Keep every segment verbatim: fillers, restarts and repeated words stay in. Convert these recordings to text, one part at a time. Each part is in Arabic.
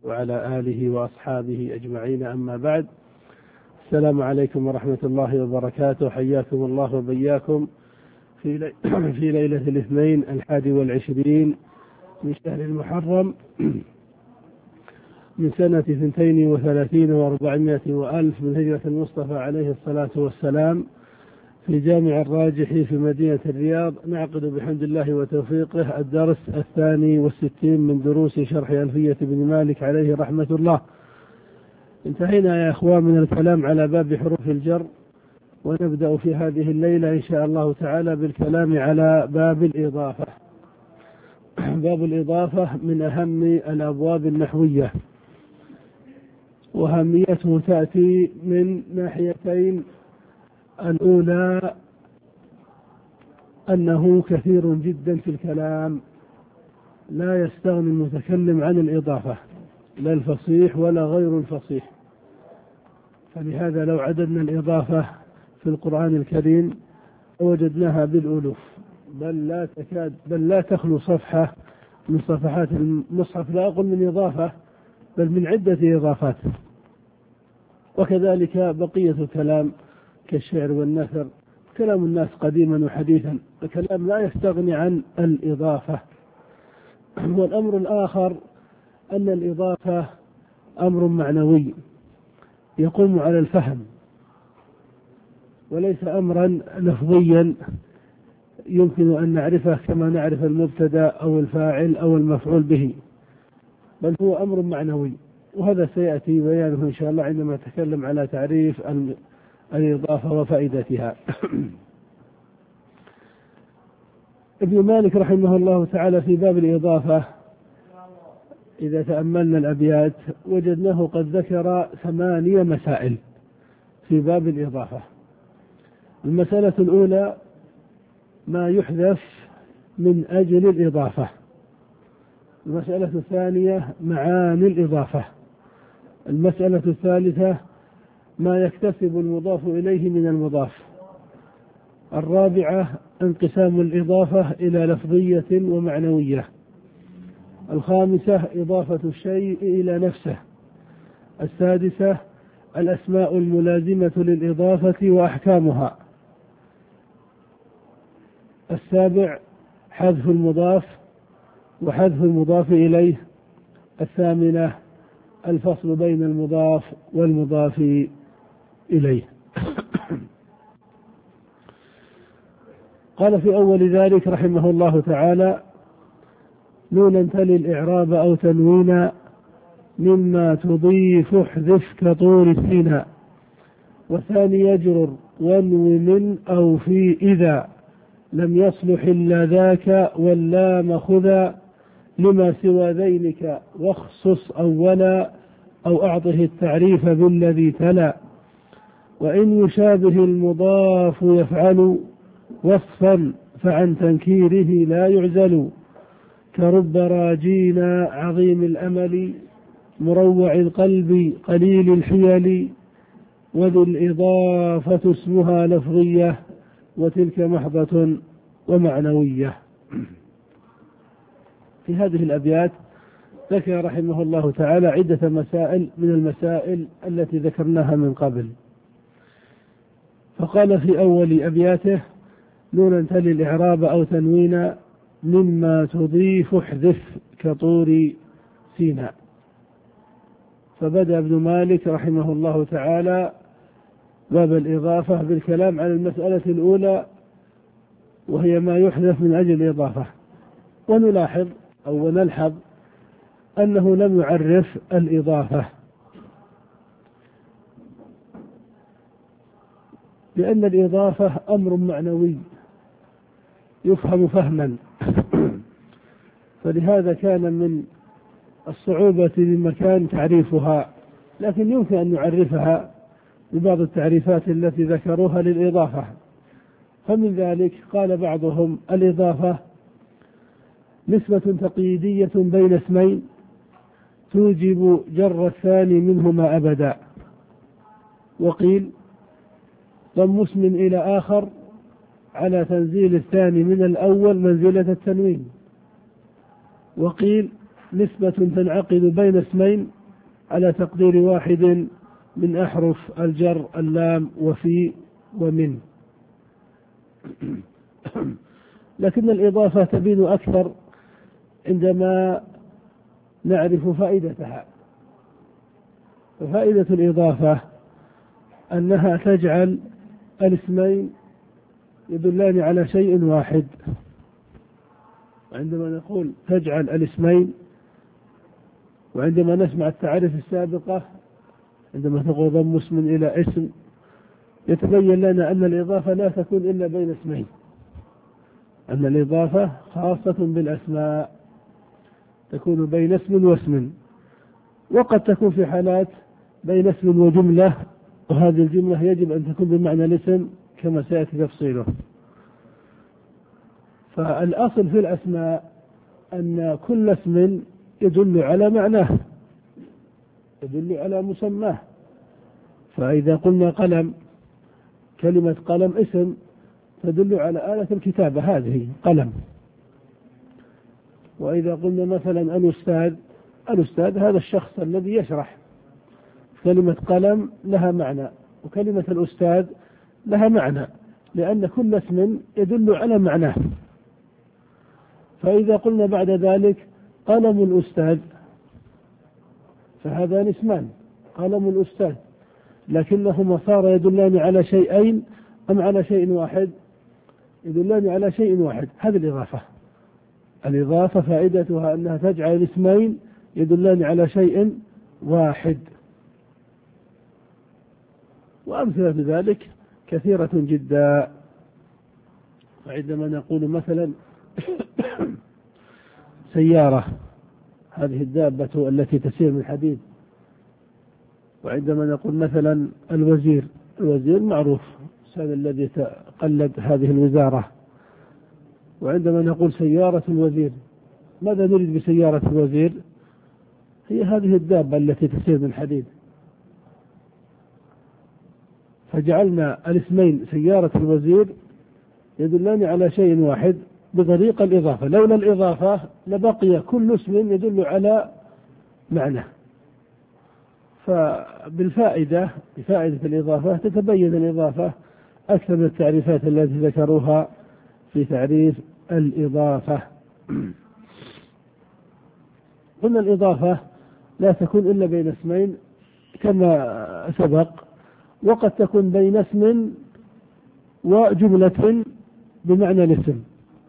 وعلى آله وأصحابه أجمعين، أما بعد. السلام عليكم ورحمة الله وبركاته. حياكم الله وبياكم في, لي... في ليلة الاثنين الحادي والعشرين من شهر المحرم من سنة اثنتين وثلاثين واربعمائة وألف من هجرة المصطفى عليه الصلاة والسلام، في جامع الراجح في مدينة الرياض. نعقد بحمد الله وتوفيقه الدرس الثاني والستين من دروس شرح ألفية بن مالك عليه رحمة الله. انتهينا يا أخوان من الكلام على باب حروف الجر، ونبدأ في هذه الليلة إن شاء الله تعالى بالكلام على باب الإضافة. باب الإضافة من أهم الأبواب النحوية، وأهميته تأتي من ناحيتين. الأولى أنه كثير جدا في الكلام، لا يستغني المتكلم عن الإضافة، لا الفصيح ولا غير الفصيح. فلهذا لو عددنا الإضافة في القرآن الكريم وجدناها بالألوف، بل لا تكاد بل لا تخلو صفحة من صفحات المصحف، لا أقول من إضافة بل من عدة إضافات. وكذلك بقية الكلام كالشعر والنثر، كلام الناس قديما وحديثا، الكلام لا يستغني عن الإضافة. والأمر الآخر أن الإضافة أمر معنوي يقوم على الفهم، وليس أمرا لفظيا يمكن أن نعرفه كما نعرف المبتدأ أو الفاعل أو المفعول به، بل هو أمر معنوي، وهذا سيأتي بيانه إن شاء الله عندما نتكلم على تعريف الإضافة وفائدتها. ابن مالك رحمه الله تعالى في باب الإضافة إذا تأملنا الأبيات وجدناه قد ذكر ثمانية مسائل في باب الإضافة. المسألة الأولى ما يحذف من أجل الإضافة. المسألة الثانية معاني الإضافة. المسألة الثالثة ما يكتسب المضاف إليه من المضاف. الرابعة انقسام الإضافة إلى لفظية ومعنوية. الخامسة إضافة الشيء إلى نفسه. السادسة الأسماء الملازمة للإضافة وأحكامها. السابع حذف المضاف وحذف المضاف إليه. الثامنة الفصل بين المضاف والمضاف إليه. قال في أول ذلك رحمه الله تعالى: نونا تلي الإعراب أو تنوينا مما تضيف احذف كطور السينا، والثاني يجرر وانو من أو في إذا لم يصلح إلا ذاك، واللام خذا لما سوى ذينك واخصص أولا، أو أعطه التعريف بالذي تلا. وإن يشابه المضاف يفعل وصفا فعن تنكيره لا يعزل، كرب راجينا عظيم الأمل مروع القلب قليل الحيل، وذو الإضافة اسمها لفظية وتلك محضة ومعنوية. في هذه الأبيات ذكر رحمه الله تعالى عدة مسائل من المسائل التي ذكرناها من قبل. فقال في أول أبياته: نونا تلي الإعراب أو تنوينا مما تضيف احذف كطور سيناء. فبدأ ابن مالك رحمه الله تعالى باب الإضافة بالكلام على المسألة الأولى، وهي ما يحذف من أجل الإضافة. ونلاحظ أو نلحظ أنه لم يعرف الإضافة، لأن الإضافة أمر معنوي يفهم فهما، فلهذا كان من الصعوبة بمكان تعريفها، لكن يمكن أن نعرفها ببعض التعريفات التي ذكروها للإضافة. فمن ذلك قال بعضهم: الإضافة نسبة تقييدية بين اسمين توجب جر الثاني منهما أبدا. وقيل ضم اسم إلى آخر على تنزيل الثاني من الأول منزلة التنوين. وقيل نسبة تنعقد بين اسمين على تقدير واحد من أحرف الجر اللام وفي ومن. لكن الإضافة تبين أكثر عندما نعرف فائدتها. ففائدة الإضافة أنها تجعل الاسمين يدلان على شيء واحد. عندما نقول تجعل الاسمين، وعندما نسمع التعريف السابقة عندما تقول ضم اسم إلى اسم، يتبين لنا أن الإضافة لا تكون إلا بين اسمين، أن الإضافة خاصة بالأسماء تكون بين اسم واسم، وقد تكون في حالات بين اسم وجملة، وهذه الجملة يجب أن تكون بمعنى الاسم كما سيأتي تفصيله. فالأصل في الأسماء أن كل اسم يدل على معناه، يدل على مسماه. فإذا قلنا قلم، كلمة قلم اسم تدل على آلة الكتابة، هذه قلم. وإذا قلنا مثلا الأستاذ، الأستاذ هذا الشخص الذي يشرح. كلمة قلم لها معنى، وكلمة الأستاذ لها معنى، لأن كل اسم يدل على معناه. فإذا قلنا بعد ذلك قلم الأستاذ، فهذان اسمان، قلم الأستاذ، لكنهما صار يدلان على شيئين أم على شيء واحد؟ يدلان على شيء واحد. هذه الإضافة. الإضافة فائدتها أنها تجعل الاسمين يدلان على شيء واحد. وأمثلة ذلك كثيرة جدا. وعندما نقول مثلا سيارة، هذه الدابة التي تسير من حديد. وعندما نقول مثلا الوزير، الوزير معروف، الإنسان الذي تقلد هذه الوزارة. وعندما نقول سيارة الوزير، ماذا نريد بسيارة الوزير؟ هي هذه الدابة التي تسير من حديد. فجعلنا الاسمين سيارة الوزير يدلان على شيء واحد بطريقة الإضافة. لولا الإضافة لبقي كل اسم يدل على معنى. فبالفائدة، بفائدة الإضافة تتبين الإضافة أكثر من التعريفات التي ذكروها في تعريف الإضافة. قلنا الإضافة لا تكون إلا بين اسمين كما سبق، وقد تكون بين اسم وجملة بمعنى الاسم،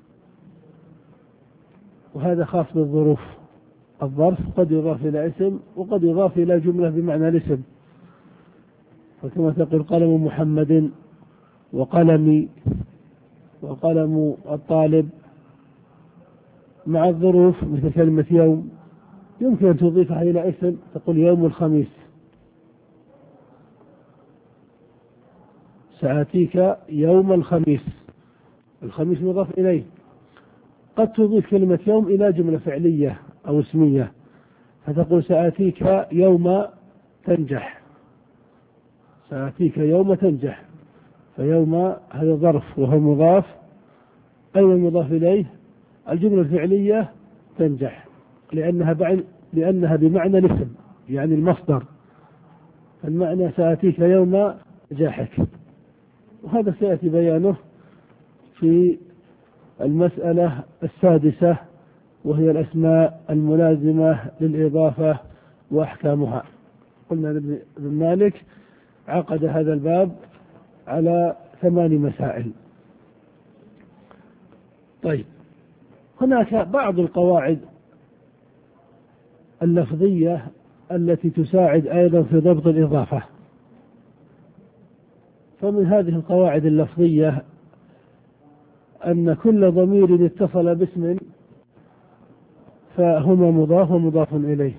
وهذا خاص بالظروف. الظرف قد يضاف إلى اسم وقد يضاف إلى جملة بمعنى الاسم. فكما تقول قلم محمد وقلمي وقلم الطالب. مع الظروف مثل كلمة يوم يمكن أن تضيفها إلى اسم، تقول يوم الخميس، سآتيك يوم الخميس، الخميس مضاف إليه. قد تضيف كلمة يوم إلى جملة فعلية أو اسمية، فتقول سآتيك يوم تنجح، سآتيك يوم تنجح. فيوم هذا ظرف وهو مضاف، أيضا مضاف إليه الجملة الفعلية تنجح، لأنها بعد لأنها بمعنى الاسم يعني المصدر. المعنى سآتيك يوم نجاحك، وهذا سيأتي بيانه في المسألة السادسة، وهي الأسماء الملازمة للإضافة وأحكامها. قلنا ابن مالك عقد هذا الباب على ثمان مسائل. طيب، هناك بعض القواعد اللفظية التي تساعد أيضا في ضبط الإضافة. فمن هذه القواعد اللفظية أن كل ضمير اتصل باسم فهما مضاف ومضاف إليه.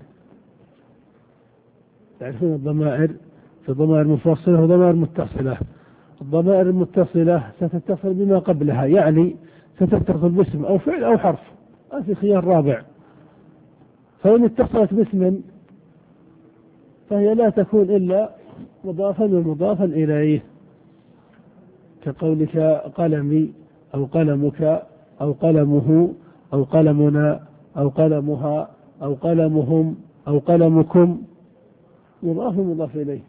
تعرفون الضمائر، في ضمائر مفصلة وضمائر متصلة. الضمائر المتصلة ستتصل بما قبلها، يعني ستتصل باسم أو فعل أو حرف، ما في خيار رابع. فإن اتصلت باسم فهي لا تكون إلا مضافا ومضافا إليه، كقولك قلمي أو قلمك أو قلمه أو قلمنا أو قلمها أو قلمهم أو قلمكم. مضاف ومضاف إليه.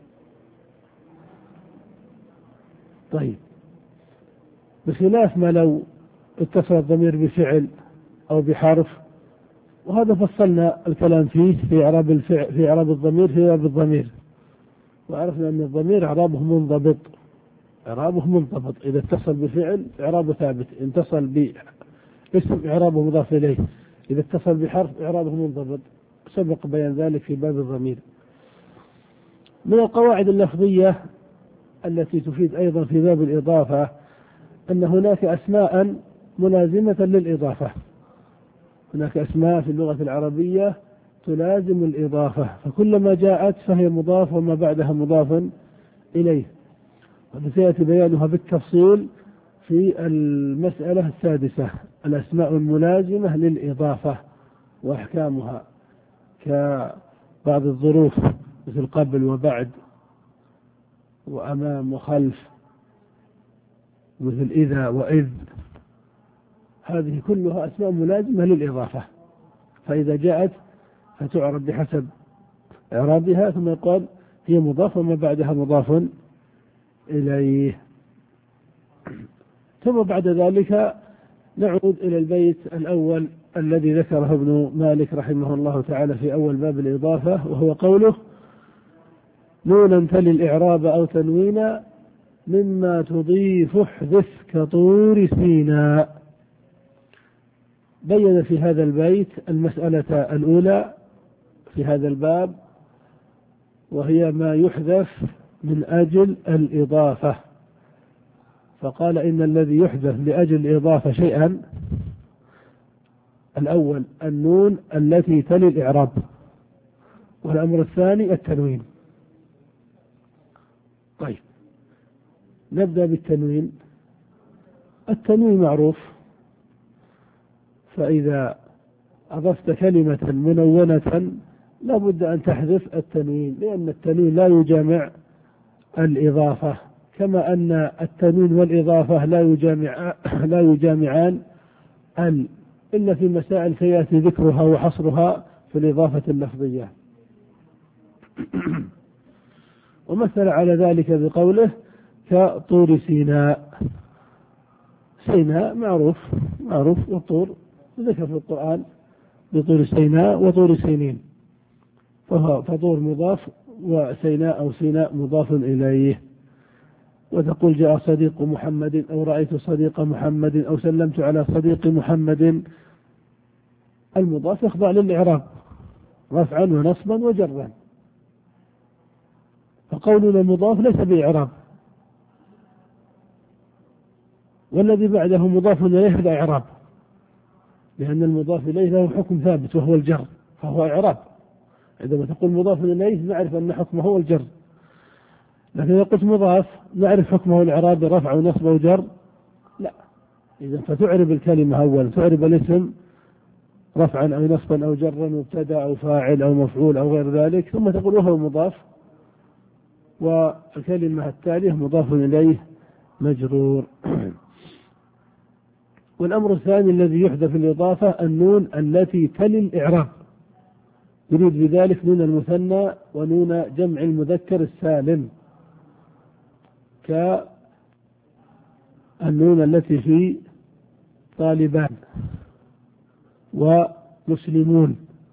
طيب، بخلاف ما لو اتصل الضمير بفعل أو بحرف، وهذا فصلنا الكلام فيه في إعراب الفعل، في إعراب الضمير، في إعراب الضمير، وعرفنا أن الضمير إعرابه منضبط، إعرابه منضبط إذا اتصل بفعل إعرابه ثابت، إن اتصل باسم إعرابه مضاف إليه، إذا اتصل بحرف إعرابه منضبط، سبق بيان ذلك في باب الضمير. من القواعد اللفظية التي تفيد أيضا في باب الإضافة أن هناك أسماء ملازمة للإضافة، هناك أسماء في اللغة العربية تلازم الإضافة، فكلما جاءت فهي مضاف وما بعدها مضاف إليه، وهذا سيأتي بيانها بالتفصيل في المسألة السادسة، الأسماء الملازمة للإضافة وأحكامها، كبعض الظروف مثل قبل وبعد وأمام وخلف، مثل إذا وإذ، هذه كلها أسماء ملازمة للإضافة، فإذا جاءت فتعرب بحسب إعرابها، ثم يقال هي مضاف وما بعدها مضاف إليه. ثم بعد ذلك نعود إلى البيت الأول الذي ذكره ابن مالك رحمه الله تعالى في أول باب الإضافة، وهو قوله: نونا تلي الإعراب أو تنوينا مما تضيف احذف كطور سيناء. بين في هذا البيت المسألة الأولى في هذا الباب، وهي ما يحذف من أجل الإضافة، فقال إن الذي يحذف لأجل الإضافة شيئا: الأول النون التي تلي الإعراب، والأمر الثاني التنوين. طيب، نبدأ بالتنوين. التنوين معروف، فإذا أضفت كلمة منونة لا بد أن تحذف التنوين، لأن التنوين لا يجامع الإضافة، كما أن التنوين والإضافة لا يجامع لا يجامعان ال إلا في مسائل سيأتي ذكرها وحصرها في الإضافة اللفظية. ومثل على ذلك بقوله: كطور سيناء. سيناء معروف معروف والطور ذكر في القرآن بطور سيناء وطور سينين، فطور مضاف وسيناء أو سيناء مضاف إليه. وتقول: جاء صديق محمد، أو رأيت صديق محمد، أو سلمت على صديق محمد. المضاف يخضع للإعراب رفعا ونصبا وجرا، فقولنا المضاف ليس بإعراب، والذي بعده مضاف إليه هذا إعراب، لأن المضاف إليه له حكم ثابت وهو الجر، فهو إعراب. عندما تقول مضاف إليه نعرف أن حكمه هو الجر، لكن إذا قلت مضاف نعرف حكمه الإعراب برفع ونصب وجر؟ لا. إذا فتعرب الكلمة أولا، تعرب الاسم رفعا أو نصبا أو جرا، مبتدأ أو فاعل أو مفعول أو غير ذلك، ثم تقول وهو مضاف، والكلمة التالية مضاف إليه مجرور. والأمر الثاني الذي يحذف الإضافة النون التي تلي الإعراب، يريد بذلك نون المثنى ونون جمع المذكر السالم، كالنون التي في طالبان ومسلمون.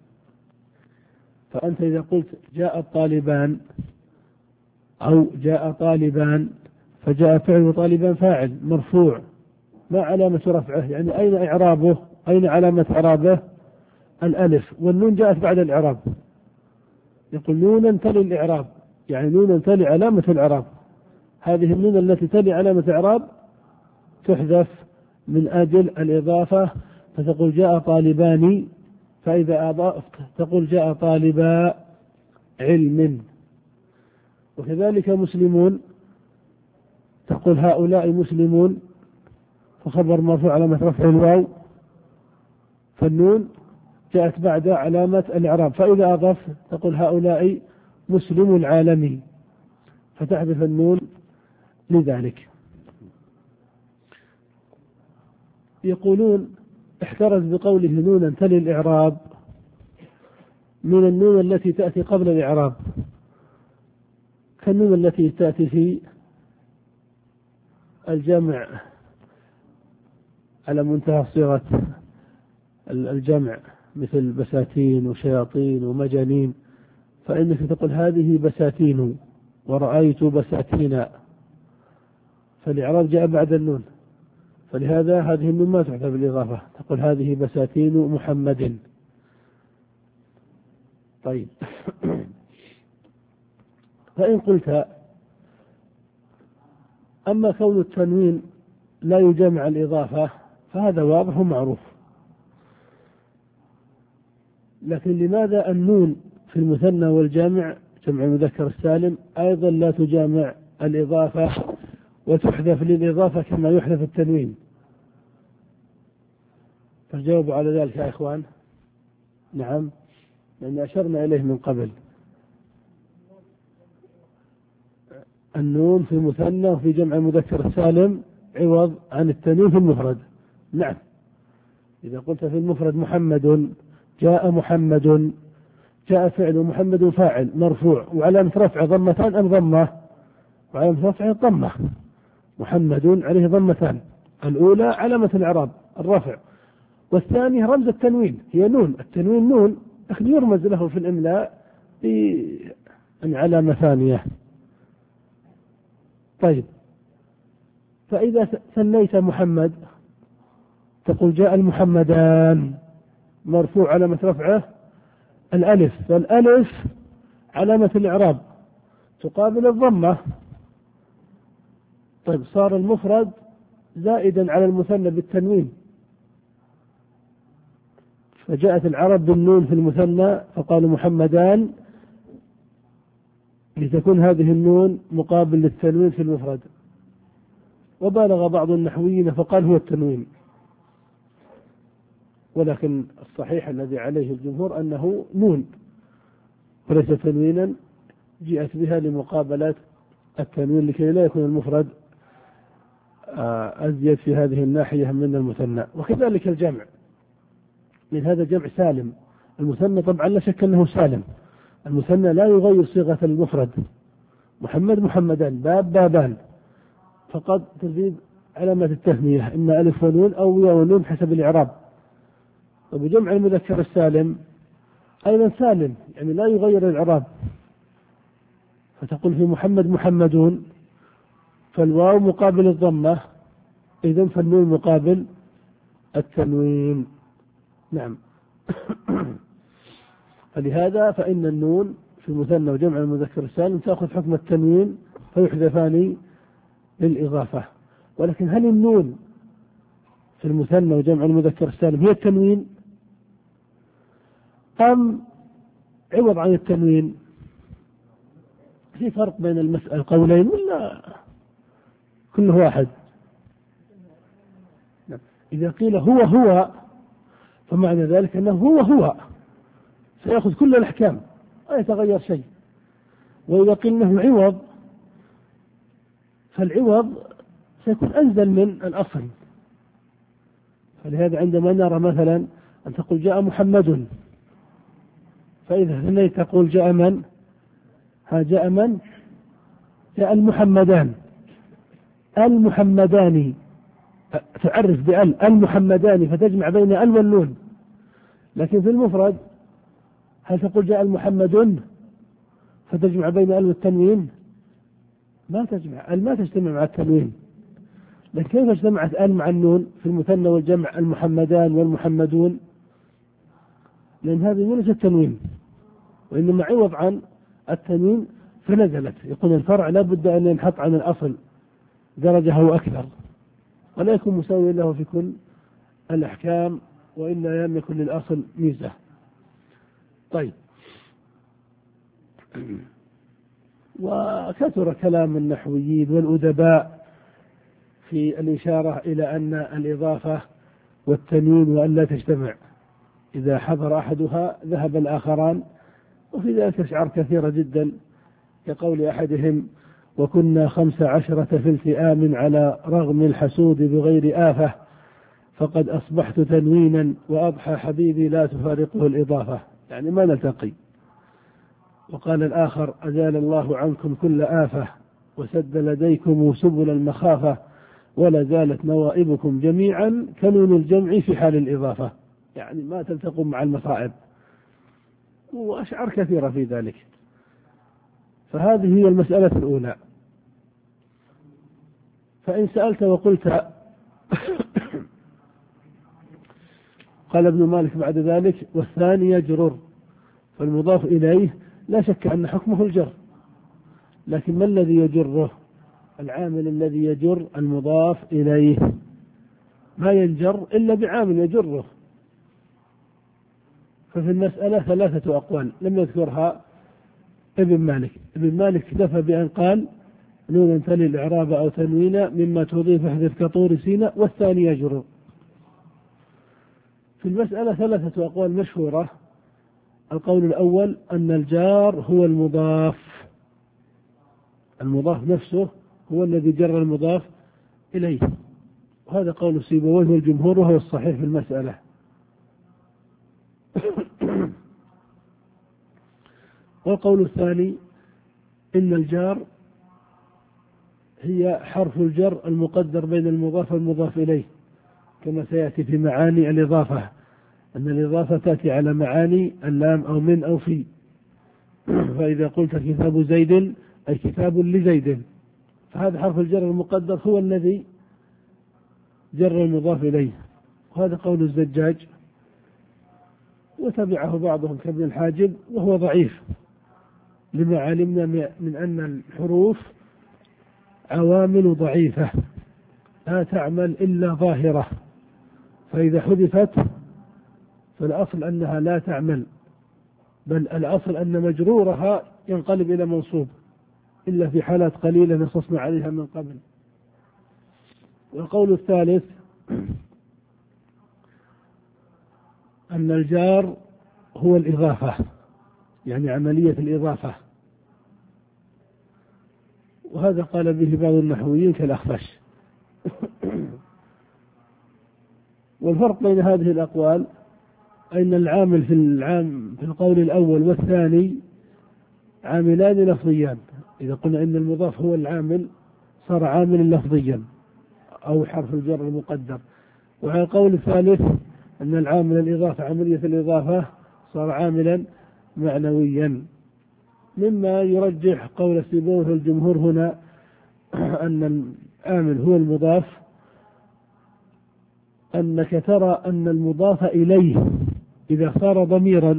فأنت إذا قلت جاء الطالبان أو جاء طالبان، فجاء فعل طالبان فاعل مرفوع، ما علامة رفعه؟ يعني أين إعرابه؟ أين علامة إعرابه؟ الألف، والنون جاءت بعد الإعراب. يقول نونا تلي الإعراب، يعني نونا تلي علامة الإعراب، هذه النون التي تلي علامة الإعراب تحذف من أجل الإضافة، فتقول جاء طالبان، فإذا أضفت تقول جاء طالبا علم. وكذلك مسلمون، تقول هؤلاء مسلمون، فخبر مرفوع علامة رفع الواو، فالنون جاءت بعد علامة الإعراب، فإذا أضفت تقول هؤلاء مسلم العالمي، فتحذف النون لذلك. يقولون احترز بقوله نونا تلي الإعراب من النون التي تأتي قبل الإعراب، كالنون التي تأتي في الجمع على منتهى صيغة الجمع، مثل بساتين وشياطين ومجانين، فإنك تقول هذه بساتين ورأيت بساتين، فالإعراب جاء بعد النون، فلهذا هذه النون ما تحذف بالإضافة، تقول هذه بساتين محمد. طيب فإن قلت أما كون التنوين لا يجمع الإضافة فهذا واضح ومعروف، لكن لماذا النون في المثنى والجامع جمع المذكر السالم أيضا لا تجامع الإضافة وتحذف للإضافة كما يحذف التنوين؟ فجاوبوا على ذلك يا إخوان. نعم، لأن أشرنا إليه من قبل، النون في المثنى وفي جمع المذكر السالم عوض عن التنوين في المفرد. نعم، إذا قلت في المفرد محمد، جاء محمد، جاء فعل محمد فاعل مرفوع وعلامة رفع ضمتان أم ضمة؟ وعلامة رفع ضمة، محمد عليه ضمتان، الأولى علامة الإعراب الرفع، والثانية رمز التنوين هي نون، التنوين نون لكن يرمز له في الإملاء بعلامة ثانية. طيب فإذا ثنيت محمد تقول جاء المحمدان، مرفوع علامة رفعه الألف، فالألف علامة الإعراب تقابل الضمة. طيب صار المفرد زائدا على المثنى بالتنوين، فجاءت العرب بالنون في المثنى فقالوا محمدان لتكون هذه النون مقابل للتنوين في المفرد، وبالغ بعض النحويين فقال هو التنوين، ولكن الصحيح الذي عليه الجمهور أنه نون وليس تنوينا، جاءت بها لمقابلة التنوين لكي لا يكون المفرد أزيد في هذه الناحية من المثنى. وكذلك الجمع، من هذا جمع سالم، المثنى طبعا لا شك أنه سالم، المثنى لا يغير صيغة المفرد، محمد محمدان، باب بابان، فقد تزيد علامة التثنية إما ألف ونون أو ياء ونون حسب الإعراب. وبجمع المذكر السالم أيضا سالم، يعني لا يغير الإعراب، فتقول في محمد محمدون، فالواو مقابل الضمة، إذن فالنون مقابل التنوين. نعم فلهذا فإن النون في المثنى وجمع المذكر السالم تأخذ حكم التنوين فيحذفان للإضافة. ولكن هل النون في المثنى وجمع المذكر السالم هي التنوين أم عوض عن التنوين؟ في فرق بين المسألة القولين ولا كله واحد؟ إذا قيل هو هو فمعنى ذلك أنه هو هو سيأخذ كل الأحكام لا يتغير شيء، وإذا قيل أنه عوض فالعوض سيكون أنزل من الأصل. فلهذا عندما نرى مثلا أن تقول جاء محمد، فإذا ثنيت تقول جاء من؟ ها جاء من؟ جاء المحمدان، المحمدان، تعرف بأل المحمدان فتجمع بين ال والنون. لكن في المفرد هل تقول جاء المحمدون فتجمع بين ال والتنوين؟ ما تجمع، ال ما تجتمع مع التنوين. لكن كيف اجتمعت ال مع النون في المثنى والجمع المحمدان والمحمدون؟ لأن هذه ليست التنوين وإنما عوض عن التنوين فنزلت، يكون الفرع لا بد أن ينحط عن الأصل درجة أو أكثر، ولا يكون مساويا له في كل الأحكام، وإلا لم يكن للأصل ميزة. طيب وكثر كلام النحويين والأدباء في الإشارة إلى أن الإضافة والتنوين وأن لا تجتمع، إذا حضر أحدها ذهب الآخران، وفي ذلك أشعار كثيرة جدا كقول أحدهم وكنا خمس عشرة في التئام على رغم الحسود بغير آفة فقد أصبحت تنوينا وأضحى حبيبي لا تفارقه الإضافة، يعني ما نلتقي. وقال الآخر أزال الله عنكم كل آفة وسد لديكم سبل المخافة ولا زالت نوائبكم جميعا كنون الجمع في حال الإضافة، يعني ما تلتقون مع المصائب، وأشعار كثيرة في ذلك. فهذه هي المسألة الأولى. فإن سألت وقلت قال ابن مالك بعد ذلك والثاني يجرر، فالمضاف إليه لا شك أن حكمه الجر، لكن ما الذي يجره؟ العامل الذي يجر المضاف إليه، ما ينجر إلا بعامل يجره. ففي المسألة ثلاثة أقوال لم يذكرها ابن مالك. ابن مالك اكتفى بأن قال نون تلي الإعراب أو تنوين مما تضيف احذف كطور سينا والثاني يجرر. في المسألة ثلاثة أقوال مشهورة. القول الأول أن الجار هو المضاف، المضاف نفسه هو الذي جر المضاف إليه، وهذا قول سيبويه والجمهور وهو الصحيح في المسألة. والقول الثاني إن الجار هي حرف الجر المقدر بين المضاف والمضاف إليه، كما سيأتي في معاني الإضافة، أن الإضافة تأتي على معاني اللام أو من أو في. فإذا قلت كتاب زيد أي كتاب لزيد، فهذا حرف الجر المقدر هو الذي جر المضاف إليه، وهذا قول الزجاج، وتبعه بعضهم كابن الحاجب وهو ضعيف، لما علمنا من أن الحروف عوامل ضعيفة لا تعمل إلا ظاهرة، فإذا حذفت فالأصل أنها لا تعمل، بل الأصل أن مجرورها ينقلب إلى منصوب، إلا في حالات قليلة نصصنا عليها من قبل. والقول الثالث أن الجار هو الإضافة، يعني عملية الإضافة، وهذا قال به بعض النحويين كالأخفش. والفرق بين هذه الأقوال أن العامل في العام في القول الأول والثاني عاملان لفظيان. إذا قلنا إن المضاف هو العامل صار عاملا لفظيا أو حرف الجر المقدر، وعلى القول الثالث أن العامل الإضافة عملية الإضافة صار عاملا معنويا، مما يرجح قول سيبويه الجمهور هنا أن العامل هو المضاف، أنك ترى أن المضاف إليه إذا صار ضميرا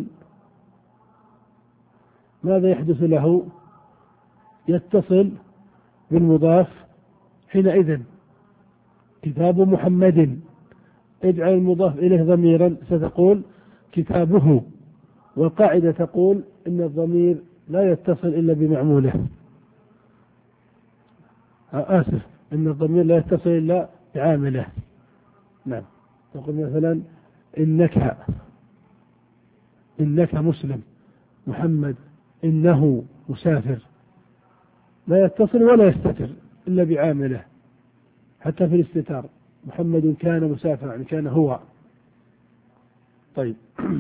ماذا يحدث له؟ يتصل بالمضاف حينئذ. كتاب محمد، اجعل المضاف إليه ضميرا ستقول كتابه، والقاعدة تقول إن الضمير لا يتصل إلا بمعموله. آسف، إن الضمير لا يتصل إلا بعامله. نعم، تقول مثلا إنك إنك مسلم، محمد إنه مسافر، لا يتصل ولا يستتر إلا بعامله، حتى في الاستتار محمد كان مسافرا يعني كان هو. طيب،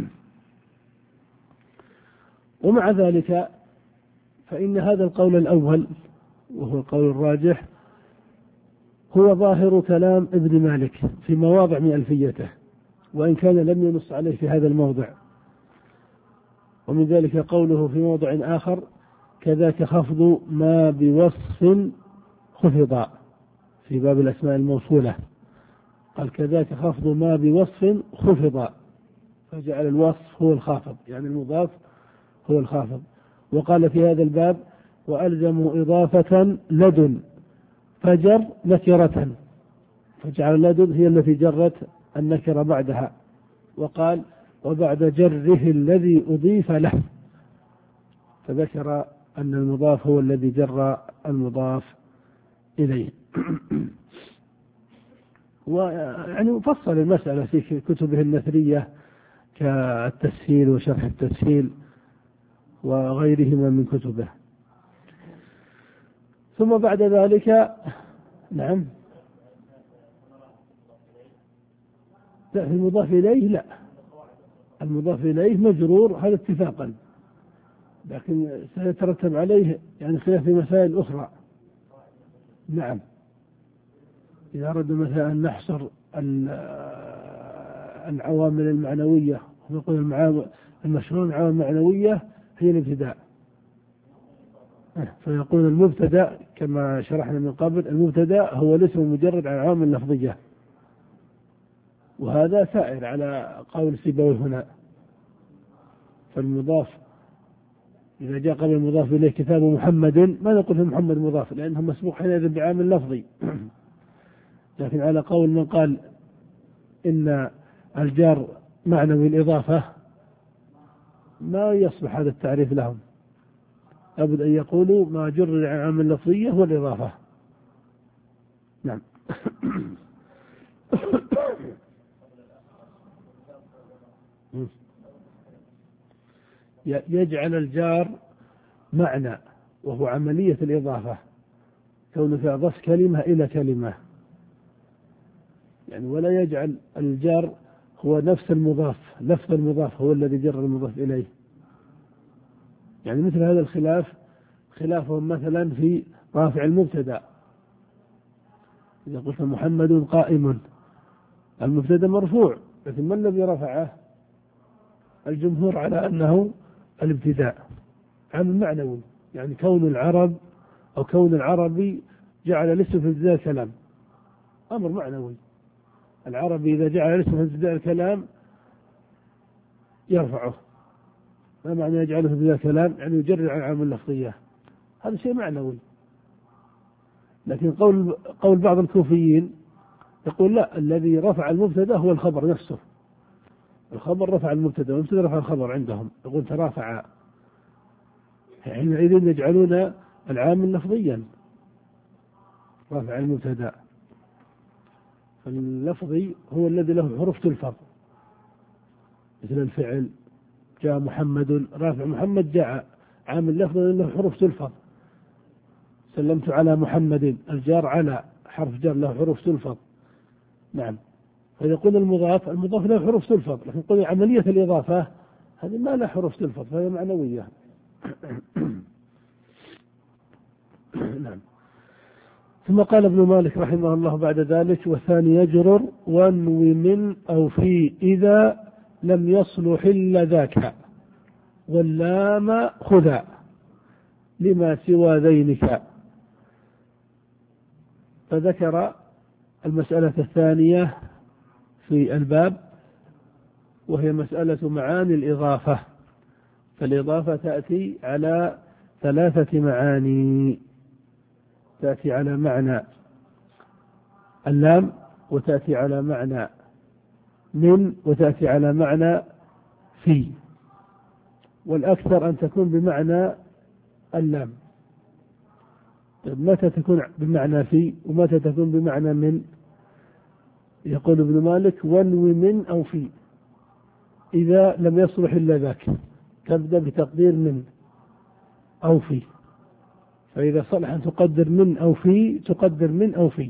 ومع ذلك فإن هذا القول الأول وهو القول الراجح هو ظاهر كلام ابن مالك في مواضع من ألفيته، وإن كان لم ينص عليه في هذا الموضع. ومن ذلك قوله في موضع آخر كذاك خفض ما بوصف خفض، في باب الأسماء الموصولة قال كذاك خفض ما بوصف خفض، فجعل الوصف هو الخافض، يعني المضاف هو الخافض. وقال في هذا الباب وألزموا إضافة لدن فجر نكرة، فجعل لدن هي التي جرت النكرة بعدها، وقال وبعد جره الذي أضيف له، فذكر أن المضاف هو الذي جر المضاف إليه. ويعني فصل المسألة في كتبه النثرية كالتسهيل وشرح التسهيل وغيرهما من كتبه. ثم بعد ذلك نعم لا، في المضاف إليه لا، المضاف إليه مجرور هذا اتفاقا، لكن سيترتب عليه يعني خلاف في مسائل أخرى. نعم، إذا أردنا مثلا أن نحصر العوامل المعنوية ونقول المشروع العوامل المعنوية هي الابتداء، فيقول المبتدأ كما شرحنا من قبل المبتدأ هو الاسم المجرد عن العوامل اللفظية، وهذا سائر على قول سيبويه هنا. فالمضاف إذا جاء قبل المضاف إليه كتاب محمد ما نقول محمد مضاف لأنه مسبوق حينئذ بعامل لفظي. لكن على قول من قال إن الجار معنوي الإضافة ما يصلح هذا التعريف لهم، لابد أن يقولوا ما جر عن عامل لفظية هو الإضافة. نعم. يجعل الجار معنى وهو عملية الإضافة، كونك أضفت كلمة إلى كلمة يعني، ولا يجعل الجار هو نفس المضاف، لفظ المضاف هو الذي جر المضاف إليه. يعني مثل هذا الخلاف خلافهم مثلا في رافع المبتدأ، إذا قلت محمد قائم المبتدأ مرفوع، لكن ما الذي رفعه؟ الجمهور على أنه الابتداء، عامل معنوي، يعني كون العرب أو كون العربي جعل الاسم في ابتداء الكلام أمر معنوي. العربي إذا جعل الاسم في ابتداء الكلام يرفعه، ما معنى يجعله في ابتداء الكلام؟ يعني يجرد عن عامل اللفظية، هذا شيء معنوي. لكن قول قول بعض الكوفيين يقول لا، الذي رفع المبتدأ هو الخبر نفسه، الخبر رفع المبتدأ والمبتدأ رفع الخبر عندهم، يقول ترافع، حينئذ يجعلون العامل لفظيا رفع المبتدأ. فاللفظي هو الذي له حروف تلفظ، مثل الفعل جاء محمد، رافع محمد جاء عامل لفظي له حروف تلفظ. سلمت على محمد، الجار على حرف جر له حروف تلفظ. نعم. فيقول المضاف المضاف له حروف تلفظ، لكن قل عملية الإضافة هذه ما لها حروف تلفظ فهي معنوية. نعم. ثم قال ابن مالك رحمه الله بعد ذلك: والثاني يجرر وانوي من أو في إذا لم يصلح إلا ذاك، واللام خذا لما سوى ذينك. فذكر المسألة الثانية في الباب وهي مسألة معاني الإضافة. فالإضافة تأتي على ثلاثة معاني، تأتي على معنى اللام، وتأتي على معنى من، وتأتي على معنى في، والأكثر أن تكون بمعنى اللام. متى تكون بمعنى في ومتى تكون بمعنى من؟ يقول ابن مالك: وانوي من أو في إذا لم يصلح إلا ذاك، تبدأ بتقدير من أو في، فإذا صلح أن تقدر من أو في تقدر من أو في.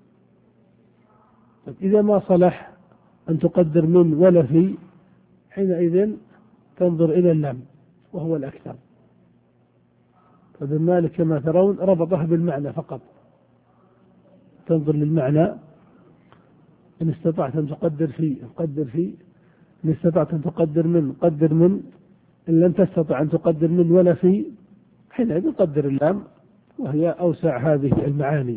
إذا ما صلح أن تقدر من ولا في حينئذ تنظر إلى اللام وهو الأكثر. فابن مالك كما ترون ربطه بالمعنى فقط، تنظر للمعنى، إن استطعت أن تقدر في قدر في، إن استطعت أن تقدر من قدر من، إن لم تستطع أن تقدر من ولا في حينئذ قدر اللام، وهي أوسع هذه المعاني.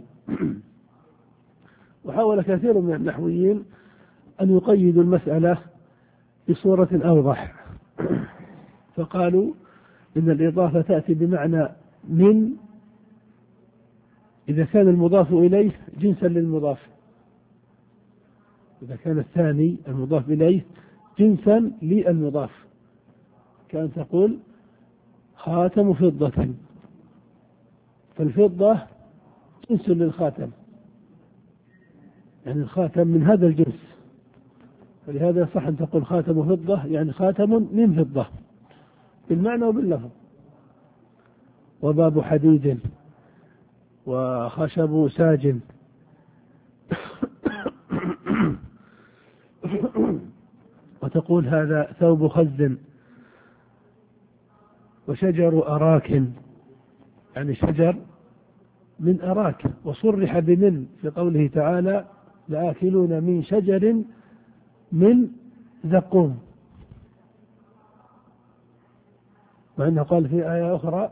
وحاول كثير من النحويين أن يقيدوا المسألة بصورة أوضح، فقالوا إن الإضافة تأتي بمعنى من إذا كان المضاف إليه جنسا للمضاف، إذا كان الثاني المضاف إليه جنسا للمضاف، كان تقول خاتم فضة، فالفضة جنس للخاتم، يعني الخاتم من هذا الجنس، فلهذا صح أن تقول خاتم فضة يعني خاتم من فضة بالمعنى وباللفظ. وباب حديد وخشب ساج وتقول هذا ثوب خز، وشجر أراك يعني شجر من أراك، وصرح بمن في قوله تعالى لآكلون من شجر من زقوم، مع أنه قال في آية أخرى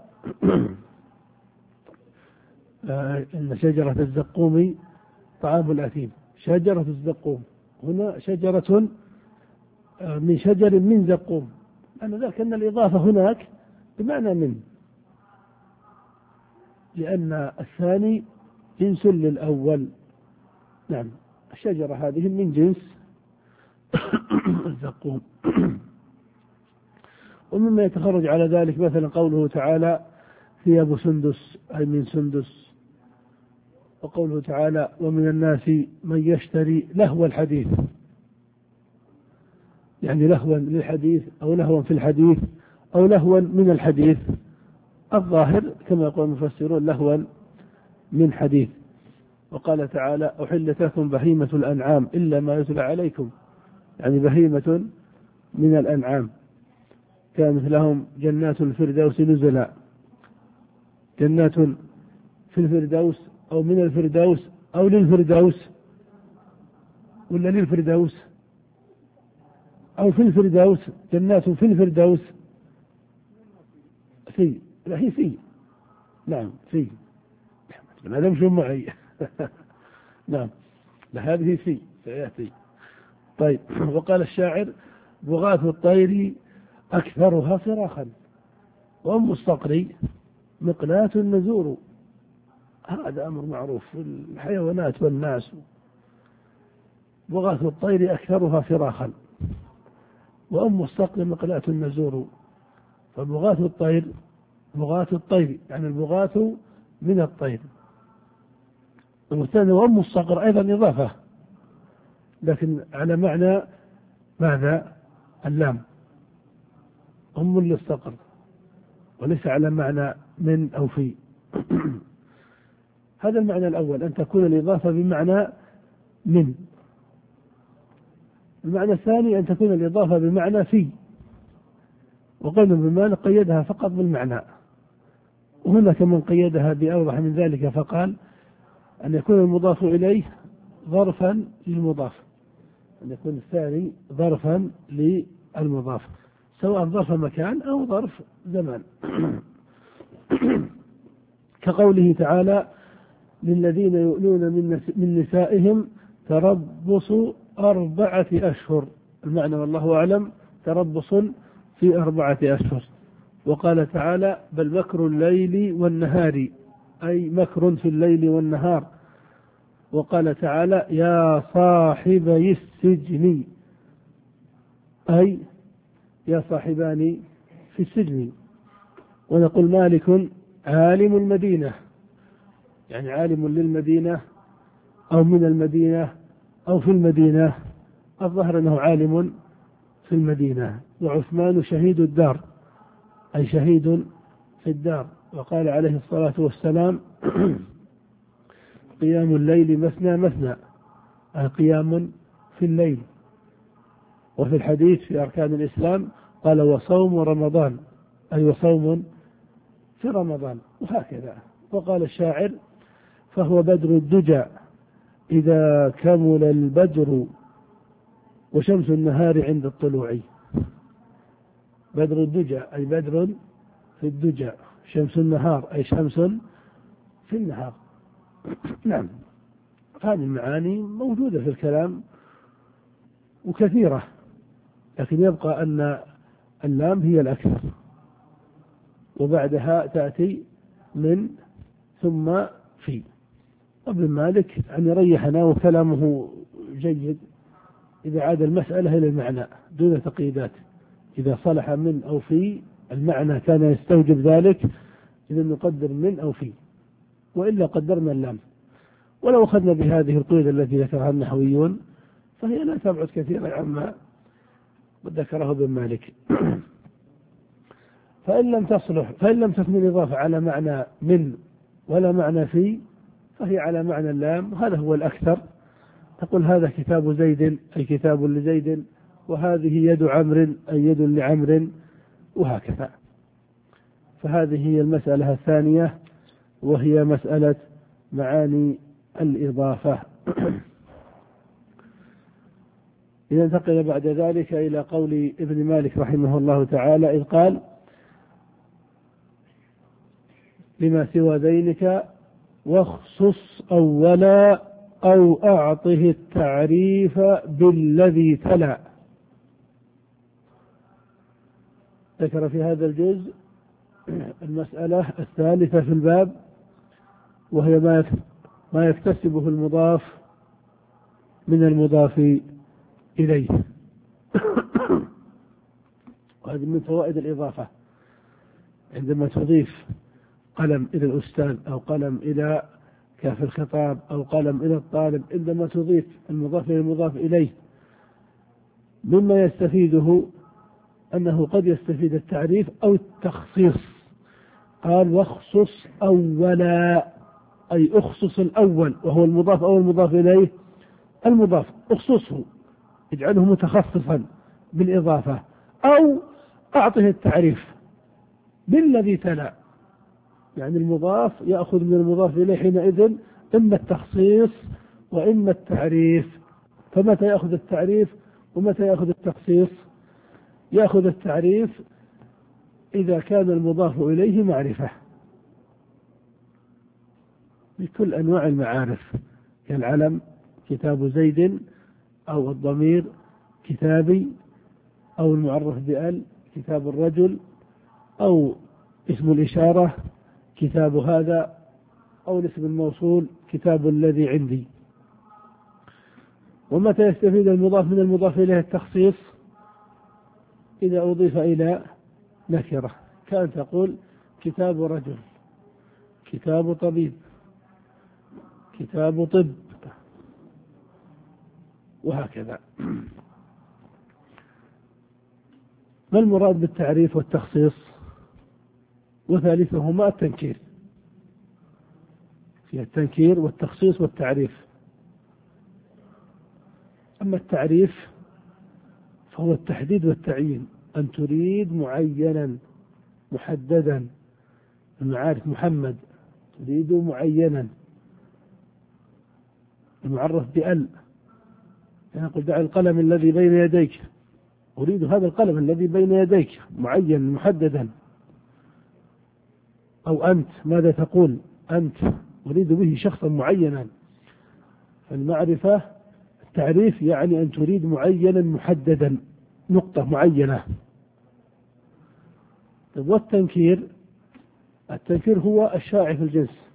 إن شجرة الزقوم طعام الأثيم. شجرة الزقوم هنا شجرة من شجر من زقوم، أن ذلك أن الإضافة هناك بمعنى من، لأن الثاني جنس للأول. نعم الشجرة هذه من جنس الزقوم. ومما يتخرج على ذلك مثلا قوله تعالى ثياب سندس أي من سندس، وقوله تعالى ومن الناس من يشتري لهو الحديث، يعني لهوا للحديث أو لهوا في الحديث أو لهوا من الحديث. الظاهر كما يقول المفسرون لهوا من حديث. وقال تعالى أحلت لكم بهيمة الأنعام إلا ما يتلى عليكم، يعني بهيمة من الأنعام كانت لهم جنات الفردوس نزلا، جنات في الفردوس أو من الفردوس أو للفردوس ولا للفردوس أو في الفردوس، جنات في الفردوس في لا هي في نعم في هذا مش معي نعم هذه في سيأتي. طيب وقال الشاعر بغاث الطير أكثرها فراخا وأم الصقر مقلاة النزور. هذا أمر معروف في الحيوانات والناس. بغاث الطير أكثرها فراخا وأم الصقر مقلاة النزور. فبغاث الطير بغاث الطير يعني البغاث من الطير، والثاني وأم الصقر أيضا إضافة لكن على معنى ماذا؟ اللام، أم للصقر وليس على معنى من أو في. هذا المعنى الأول أن تكون الإضافة بمعنى من. المعنى الثاني أن تكون الإضافة بمعنى في، وقلنا بما قيدها فقط بالمعنى، وهناك من قيدها بأوضح من ذلك فقال أن يكون المضاف إليه ظرفا للمضاف، أن يكون الثاني ظرفا للمضاف سواء ظرف مكان أو ظرف زمان. كقوله تعالى للذين يؤلون من نسائهم تربص أربعة أشهر، المعنى والله أعلم تربص في أربعة أشهر. وقال تعالى بل مكر الليل والنهار أي مكر في الليل والنهار. وقال تعالى يا صاحبي السجن أي يا صاحبان في السجن. ونقول مالك عالم المدينة يعني عالم للمدينة أو من المدينة أو في المدينة، الظاهر أنه عالم في المدينة. وعثمان شهيد الدار أي شهيد في الدار. وقال عليه الصلاة والسلام قيام الليل مثنى مثنى أي قيام في الليل. وفي الحديث في أركان الإسلام قال وصوم رمضان أي وصوم في رمضان، وهكذا. وقال الشاعر فهو بدر الدجى إذا كمل البدر وشمس النهار عند الطلوع. بدر الدجى أي بدر في الدجى، شمس النهار أي شمس في النهار. نعم هذه المعاني موجودة في الكلام وكثيرة، لكن يبقى أن اللام هي الأكثر، وبعدها تأتي من ثم في. ابن مالك أن يريحنا وكلامه جيد إذا عاد المسألة إلى المعنى دون تقييدات. إذا صلح من أو في المعنى كان يستوجب ذلك، إذا نقدر من أو في، وإلا قدرنا اللام. ولو أخذنا بهذه القيود التي ذكرها النحويون فهي لا تبعد كثيرا عما ذكره ابن مالك. فإن لم تصلح فإن لم تكن الإضافة على معنى من ولا معنى في فهي على معنى اللام، وهذا هو الأكثر. تقول هذا كتاب زيد أي كتاب لزيد، وهذه يد عمرو أي يد لعمرو، وهكذا. فهذه هي المسألة الثانية، وهي مسألة معاني الإضافة. لننتقل بعد ذلك إلى قول ابن مالك رحمه الله تعالى إذ قال لما سوى ذينك واخصص أولا أو أعطه التعريف بالذي تلا. ذكر في هذا الجزء المسألة الثالثة في الباب، وهي ما يكتسبه المضاف من المضاف إليه. وهذه من فوائد الإضافة، عندما تضيف قلم إلى الأستاذ أو قلم إلى كاف الخطاب أو قلم إلى الطالب، عندما تضيف المضاف إلى المضاف إليه مما يستفيده أنه قد يستفيد التعريف أو التخصيص. قال واخصص أولا، أي اخصص الأول وهو المضاف أو المضاف إليه، المضاف اخصصه، اجعله متخصصا بالإضافة، أو أعطه التعريف بالذي تلا، يعني المضاف يأخذ من المضاف إليه حينئذ إما التخصيص وإما التعريف. فمتى يأخذ التعريف ومتى يأخذ التخصيص؟ يأخذ التعريف إذا كان المضاف إليه معرفة بكل أنواع المعارف، كالعلم كتاب زيد، أو الضمير كتابي، أو المعرف بأل كتاب الرجل، أو اسم الإشارة كتاب هذا، أو الاسم الموصول كتاب الذي عندي. ومتى يستفيد المضاف من المضاف إليه التخصيص؟ إذا أضيف إلى نكرة، كأن تقول كتاب رجل، كتاب طبيب، كتاب طب، وهكذا. ما المراد بالتعريف والتخصيص؟ وثالثهما التنكير، في التنكير والتخصيص والتعريف. أما التعريف فهو التحديد والتعيين، أن تريد معينا محددا، المعارف محمد تريد معينا، المعرف بأل، يعني قل دع القلم الذي بين يديك، أريد هذا القلم الذي بين يديك معين محددا. أو أنت، ماذا تقول أنت؟ أريد به شخصا معينا. فالمعرفة التعريف يعني أن تريد معينا محددا، نقطة معينة. والتنكير، التنكير هو الشائع في الجنس،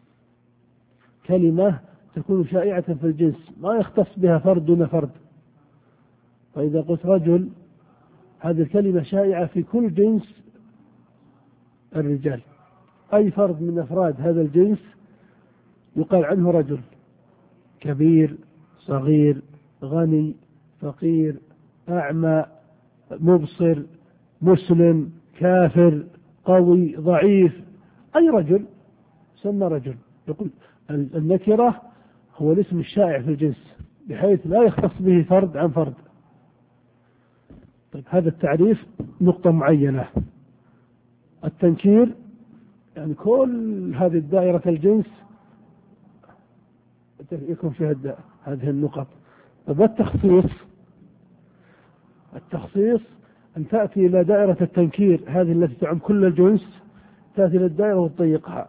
كلمة تكون شائعة في الجنس ما يختص بها فرد دون فرد. فإذا قلت رجل، هذه الكلمة شائعة في كل جنس الرجال، أي فرد من أفراد هذا الجنس يقال عنه رجل، كبير، صغير، غني، فقير، أعمى، مبصر، مسلم، كافر، قوي، ضعيف، أي رجل سمى رجل. يقول النكرة هو الاسم الشائع في الجنس بحيث لا يختص به فرد عن فرد. طيب هذا التعريف نقطة معينة. التنكير يعني كل هذه الدائرة الجنس يكون فيها هذه النقط. طيب والتخصيص، التخصيص أن تأتي إلى دائرة التنكير هذه التي تعم كل الجنس، تأتي إلى الدائرة وتضيقها،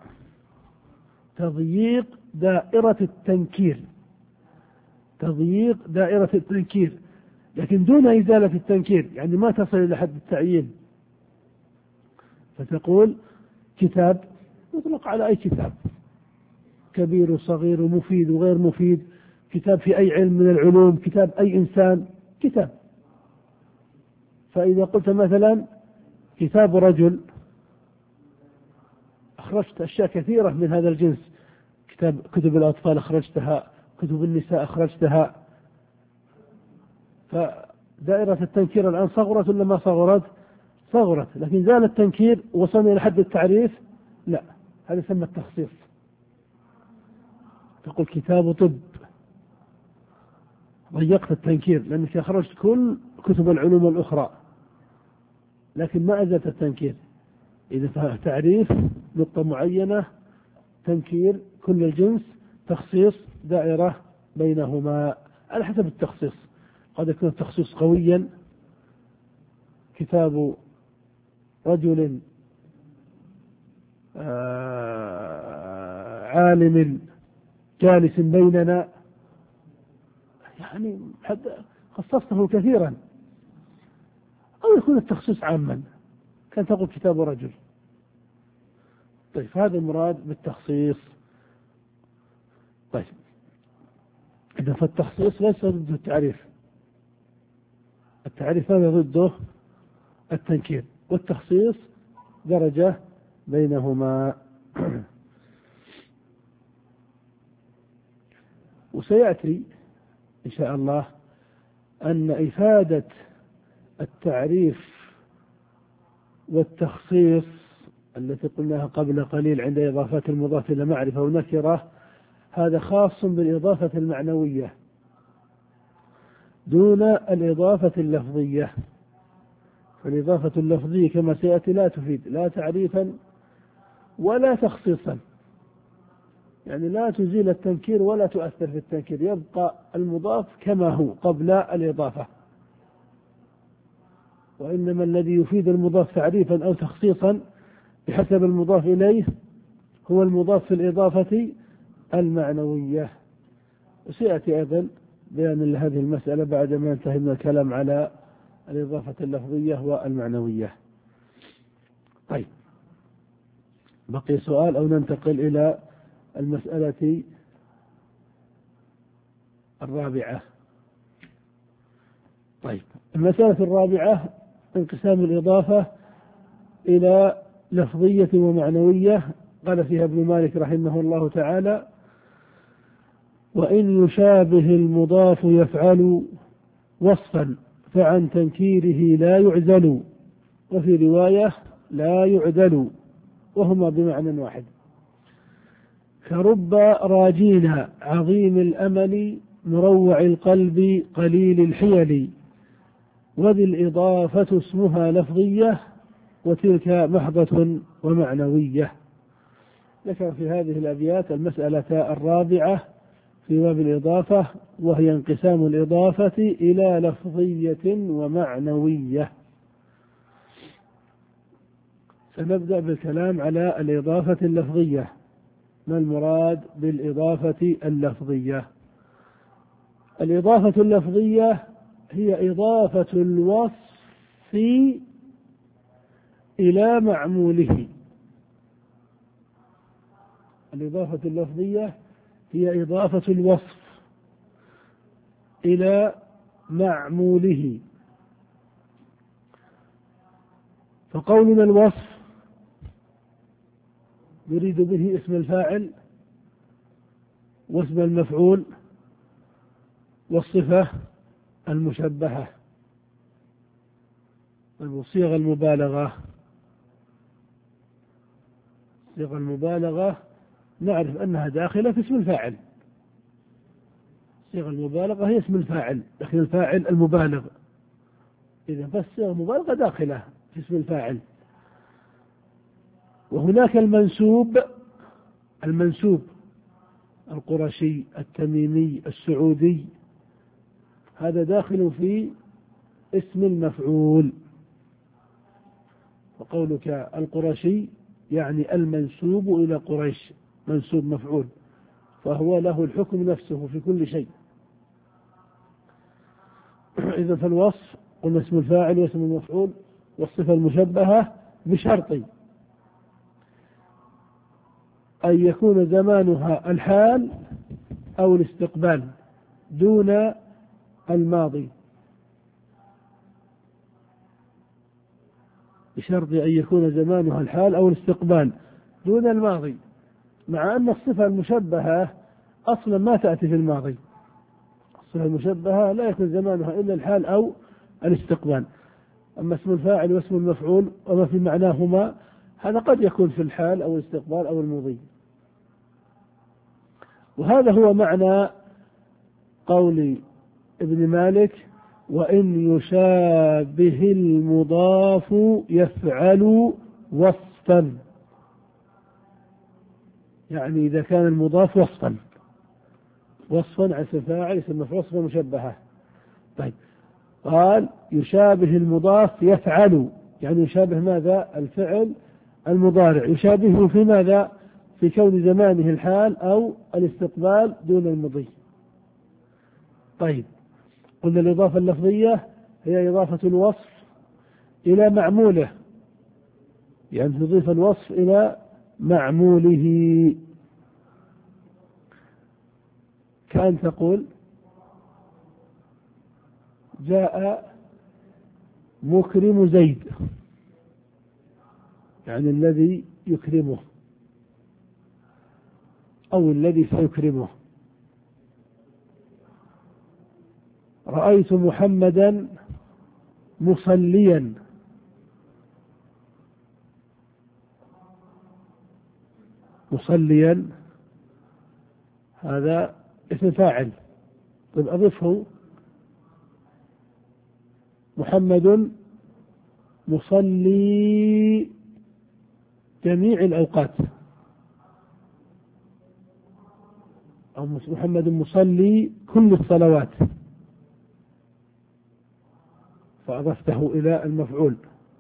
تضييق دائرة التنكير، تضييق دائرة التنكير، لكن دون إزالة التنكير، يعني ما تصل إلى حد التعيين. فتقول كتاب يطلق على أي كتاب، كبير وصغير ومفيد وغير مفيد، كتاب في أي علم من العلوم، كتاب أي إنسان، كتاب. فإذا قلت مثلا كتاب رجل، أخرجت أشياء كثيرة من هذا الجنس، كتاب كتب الأطفال أخرجتها، كتب النساء أخرجتها. فدائرة التنكير الآن صغرت ولا ما صغرت؟ صغرت، لكن زال التنكير وصلنا إلى حد التعريف؟ لا، هذا يسمى التخصيص. تقول كتاب طب، ضيقت التنكير لأنك أخرجت كل كتب العلوم الأخرى، لكن ما أزلت التنكير. إذا تعريف نقطة معينة، تنكير كل الجنس، تخصيص دائرة بينهما على حسب التخصيص. قد يكون التخصيص قويا، كتاب رجل عالم جالس بيننا، يعني خصصته كثيرا. أو يكون التخصيص عاما، كان تقول كتاب رجل. طيب هذا المراد بالتخصيص. طيب إذا فالتخصيص ليس ضده التعريف، التعريف هذا ضده التنكير، والتخصيص درجة بينهما. وسيأتي إن شاء الله أن إفادة التعريف والتخصيص التي قلناها قبل قليل عند إضافات المضاف إلى معرفة ونكرة، هذا خاص بالإضافة المعنوية دون الإضافة اللفظية. فالإضافة اللفظية كما سيأتي لا تفيد لا تعريفا ولا تخصيصا، يعني لا تزيل التنكير ولا تؤثر في التنكير، يبقى المضاف كما هو قبل الإضافة. وإنما الذي يفيد المضاف تعريفا أو تخصيصا بحسب المضاف إليه هو المضاف في الإضافة المعنوية. وسيأتي أيضا بيان لهذه المسألة بعدما ينتهي من الكلام على الإضافة اللفظية والمعنوية. طيب بقي سؤال أو ننتقل إلى المسألة الرابعة. طيب المسألة الرابعة انقسام الإضافة إلى لفظية ومعنوية. قال فيها ابن مالك رحمه الله تعالى: وإن يشابه المضاف يفعل وصفا فعن تنكيره لا يعزل، وفي رواية لا يعدل، وهما بمعنى واحد. كرب راجينا عظيم الأمل مروع القلب قليل الحيل، وذي الإضافة اسمها لفظية وتلك محضة ومعنوية. ذكر في هذه الأبيات المسألة الرابعة في باب الإضافة، وهي انقسام الإضافة إلى لفظية ومعنوية. سنبدأ بالكلام على الإضافة اللفظية. ما المراد بالإضافة اللفظية؟ الإضافة اللفظية هي إضافة الوصف إلى معموله. الإضافة اللفظية هي إضافة الوصف إلى معموله. فقولنا الوصف يريد به اسم الفاعل واسم المفعول والصفة المشبهة وصيغ المبالغة. صيغ المبالغة نعرف أنها داخلة في اسم الفاعل. صيغ المبالغة هي اسم الفاعل، لكن الفاعل المبالغ، إذا فالصيغ المبالغة داخلة في اسم الفاعل. وهناك المنسوب، المنسوب القرشي التميمي السعودي، هذا داخل في اسم المفعول. وقولك القرشي يعني المنسوب إلى قريش، منسوب مفعول، فهو له الحكم نفسه في كل شيء. إذا فالوصف قلنا اسم الفاعل واسم المفعول والصفة المشبهة بشرط أن يكون زمانها الحال أو الاستقبال دون الماضي، بشرط أن يكون زمانها الحال أو الاستقبال دون الماضي، مع أن الصفة المشبهة أصلا ما تأتي في الماضي. الصفة المشبهة لا يكون زمانها إلا الحال أو الاستقبال. أما اسم الفاعل واسم المفعول وما في معناهما هذا قد يكون في الحال أو الاستقبال أو المضي. وهذا هو معنى قول ابن مالك: وإن يشابه المضاف يفعل وصفا وصفا، يعني إذا كان المضاف وصفا، وصفا على اسم فاعل يسمى وصفا مشبهة. طيب قال يشابه المضاف يفعل، يعني يشابه ماذا؟ الفعل المضارع، يشابهه في ماذا؟ في كون زمانه الحال أو الاستقبال دون المضي. طيب قلنا الإضافة اللفظية هي إضافة الوصف إلى معموله، يعني تضيف الوصف إلى معموله، كأن تقول جاء مكرم زيد، يعني الذي يكرمه أو الذي سيكرمه. رأيت محمدا مصليا، مصليا هذا اسم فاعل. طيب أضفه محمد مصلي جميع الأوقات، أو محمد مصلي كل الصلوات، فأضفته إلى المفعول.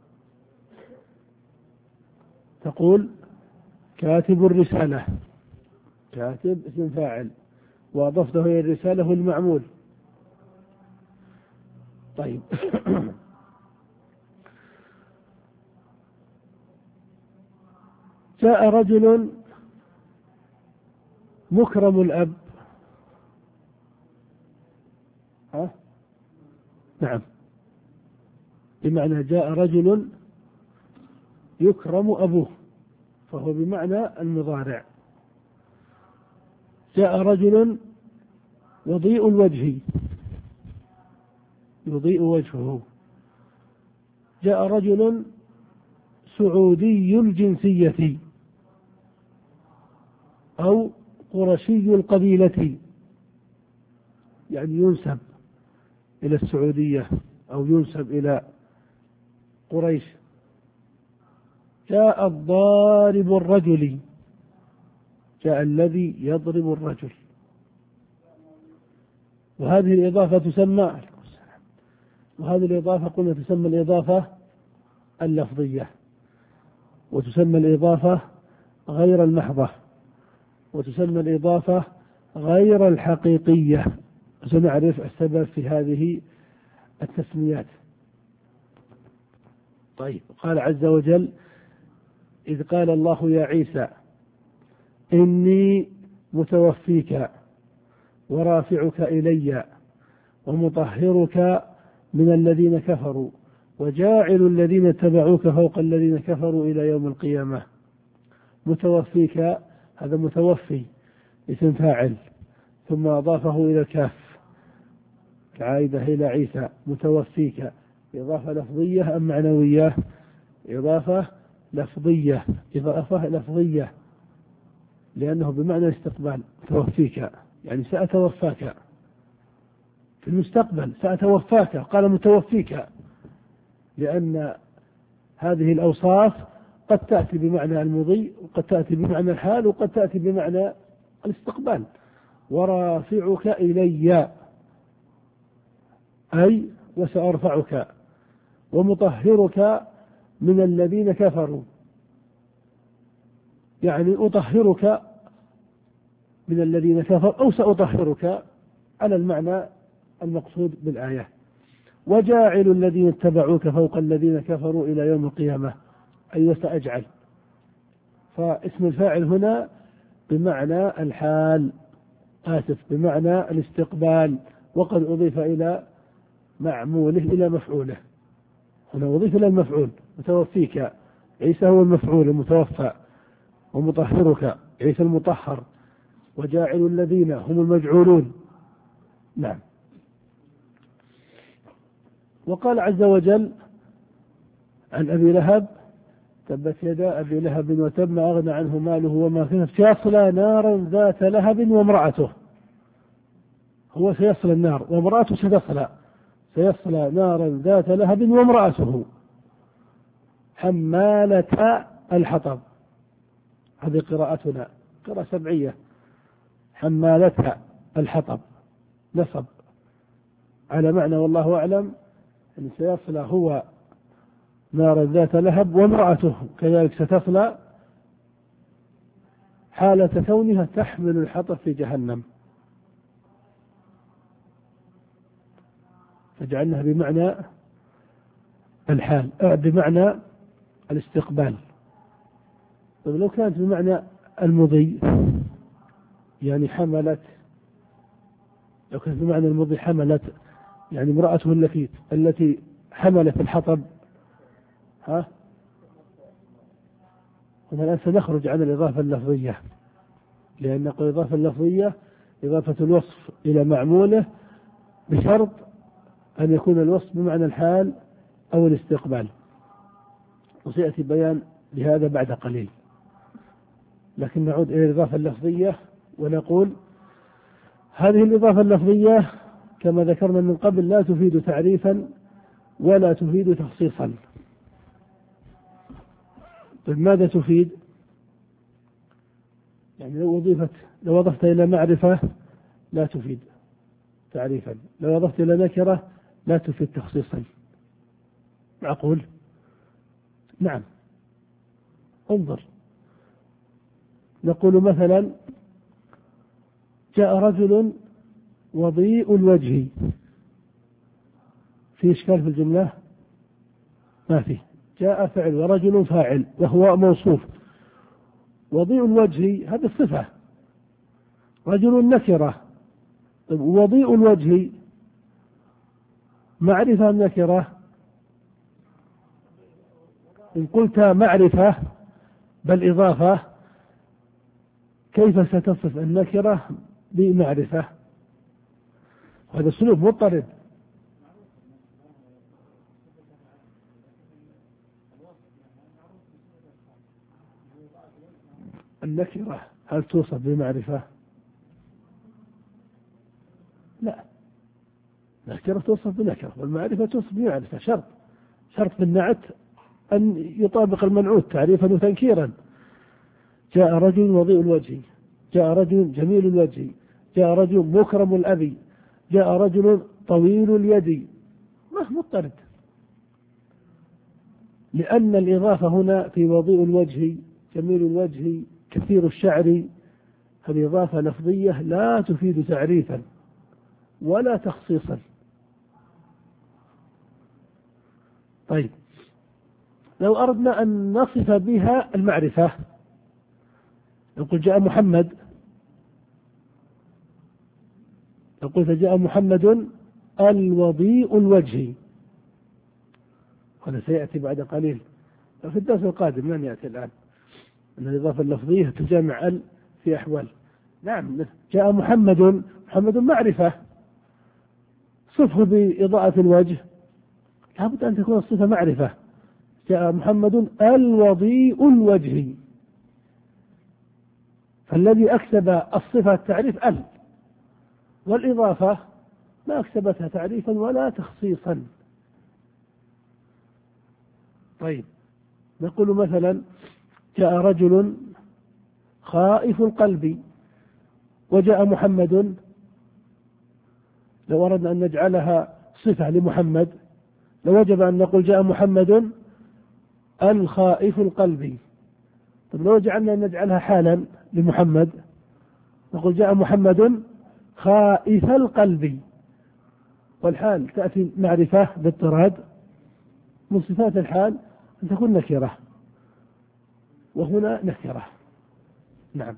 تقول كاتب الرسالة، كاتب اسم فاعل وأضفته إلى الرسالة المعمول. طيب جاء رجل مكرم الأب، ها؟ نعم، بمعنى جاء رجل يكرم أبوه، فهو بمعنى المضارع. جاء رجل يضيء الوجه، يضيء وجهه. جاء رجل سعودي الجنسية أو قرشي القبيلة، يعني ينسب إلى السعودية أو ينسب إلى قريش. جاء الضارب الرجل، جاء الذي يضرب الرجل. وهذه الإضافة تسمى، وهذه الإضافة قلنا تسمى الإضافة اللفظية، وتسمى الإضافة غير المحضة، وتسمى الإضافة غير الحقيقية. سنعرف السبب في هذه التسميات. طيب قال عز وجل إذ قال الله يا عيسى إني متوفيك ورافعك إلي ومطهرك من الذين كفروا وجاعل الذين اتبعوك فوق الذين كفروا إلى يوم القيامة. متوفيك هذا متوفي اسم فاعل، ثم أضافه إلى الكاف العائدة إلى عيسى. متوفيك إضافة لفظية أم معنوية؟ إضافة لفظية، إضافة لفظية لأنه بمعنى الاستقبال. توفيك يعني سأتوفاك في المستقبل، سأتوفاك. قال متوفيك لأن هذه الأوصاف قد تأتي بمعنى المضي، وقد تأتي بمعنى الحال، وقد تأتي بمعنى الاستقبال. ورافعك إلي أي وسأرفعك، ومطهرك من الذين كفروا يعني أطهرك من الذين كفروا أو سأطهرك على المعنى المقصود بالآية. وجاعل الذين اتبعوك فوق الذين كفروا إلى يوم القيامة أي وسأجعل. فاسم الفاعل هنا بمعنى الحال، آسف بمعنى الاستقبال، وقد أضيف إلى معموله إلى مفعوله. هنا أضيف إلى المفعول متوفيك، عيسى هو المفعول المتوفى، ومطهرك عيسى المطهر، وجاعل الذين هم المجعولون. نعم. وقال عز وجل عن أبي لهب تبت يدا أبي لهب وتب ما أغنى عنه ماله وما كسب سيصلى نارا ذات لهب وامرأته. هو سيصلى النار وامرأته ستصلى، سيصلى نارا ذات لهب وامرأته حمالة الحطب، هذه قراءتنا قراءة سبعية، حمالتها الحطب نصب على معنى والله أعلم أن سيصلى هو نارا ذات لهب وامرأته كذلك ستصلى حالة كونها تحمل الحطب في جهنم، فجعلناها بمعنى الحال بمعنى الاستقبال. طيب لو كانت بمعنى المضي يعني حملت، لو كانت بمعنى المضي حملت يعني امرأته التي التي حملت الحطب، ها هنا الآن سنخرج عن الإضافة اللفظية، لأن الإضافة اللفظية إضافة الوصف إلى معموله بشرط أن يكون الوصف بمعنى الحال أو الاستقبال، وسيأتي بيان لهذا بعد قليل. لكن نعود إلى الإضافة اللفظية ونقول هذه الإضافة اللفظية كما ذكرنا من قبل لا تفيد تعريفا ولا تفيد تخصيصا. طيب ماذا تفيد؟ يعني لو أضيفت لو أضفت إلى معرفة لا تفيد تعريفا، لو أضفت إلى نكرة لا تفيد تخصيصا. معقول؟ نعم. انظر، نقول مثلا جاء رجل وضيء الوجه، في إشكال في الجملة؟ ما فيه. جاء فعل ورجل فاعل وهو موصوف، وضيء الوجه هذه الصفة، رجل نكرة. طيب وضيء الوجه معرفة نكرة؟ إن قلت معرفة بل إضافة كيف ستصف النكرة بمعرفة؟ هذا سلوك مضطرد. النكرة هل توصف بمعرفة؟ لا، النكرة توصف بنكرة والمعرفة توصف بمعرفة، شرط شرط بالنعت أن يطابق المنعوت تعريفا وتنكيرا. جاء رجل وضيء الوجه، جاء رجل جميل الوجه، جاء رجل مكرم الأبي، جاء رجل طويل اليد، ما مضطرد، لأن الإضافة هنا في وضيء الوجه جميل الوجه كثير الشعر هذه إضافة لفظية لا تفيد تعريفا ولا تخصيصا. طيب لو أردنا أن نصف بها المعرفة نقول جاء محمد، لو قلت جاء محمد الوضيء الوجه، هذا سيأتي بعد قليل في الدرس القادم لن يأتي الآن، أن الإضافة اللفظية تجامع ال في أحوال. نعم جاء محمد، محمد معرفة صفه بإضاءة الوجه لابد أن تكون الصفة معرفة. جاء محمد الوضيء الوجه، فالذي أكسب الصفة التعريف ال، والإضافة ما أكسبتها تعريفا ولا تخصيصا. طيب نقول مثلا جاء رجل خائف القلب وجاء محمد، لو أردنا أن نجعلها صفة لمحمد لوجب أن نقول جاء محمد الخائف القلب. طيب لو جعلنا أن نجعلها حالا لمحمد نقول جاء محمد خائف القلب، والحال تأتي معرفة باضطراد، من صفات الحال أن تكون نكرة وهنا نكرة. نعم،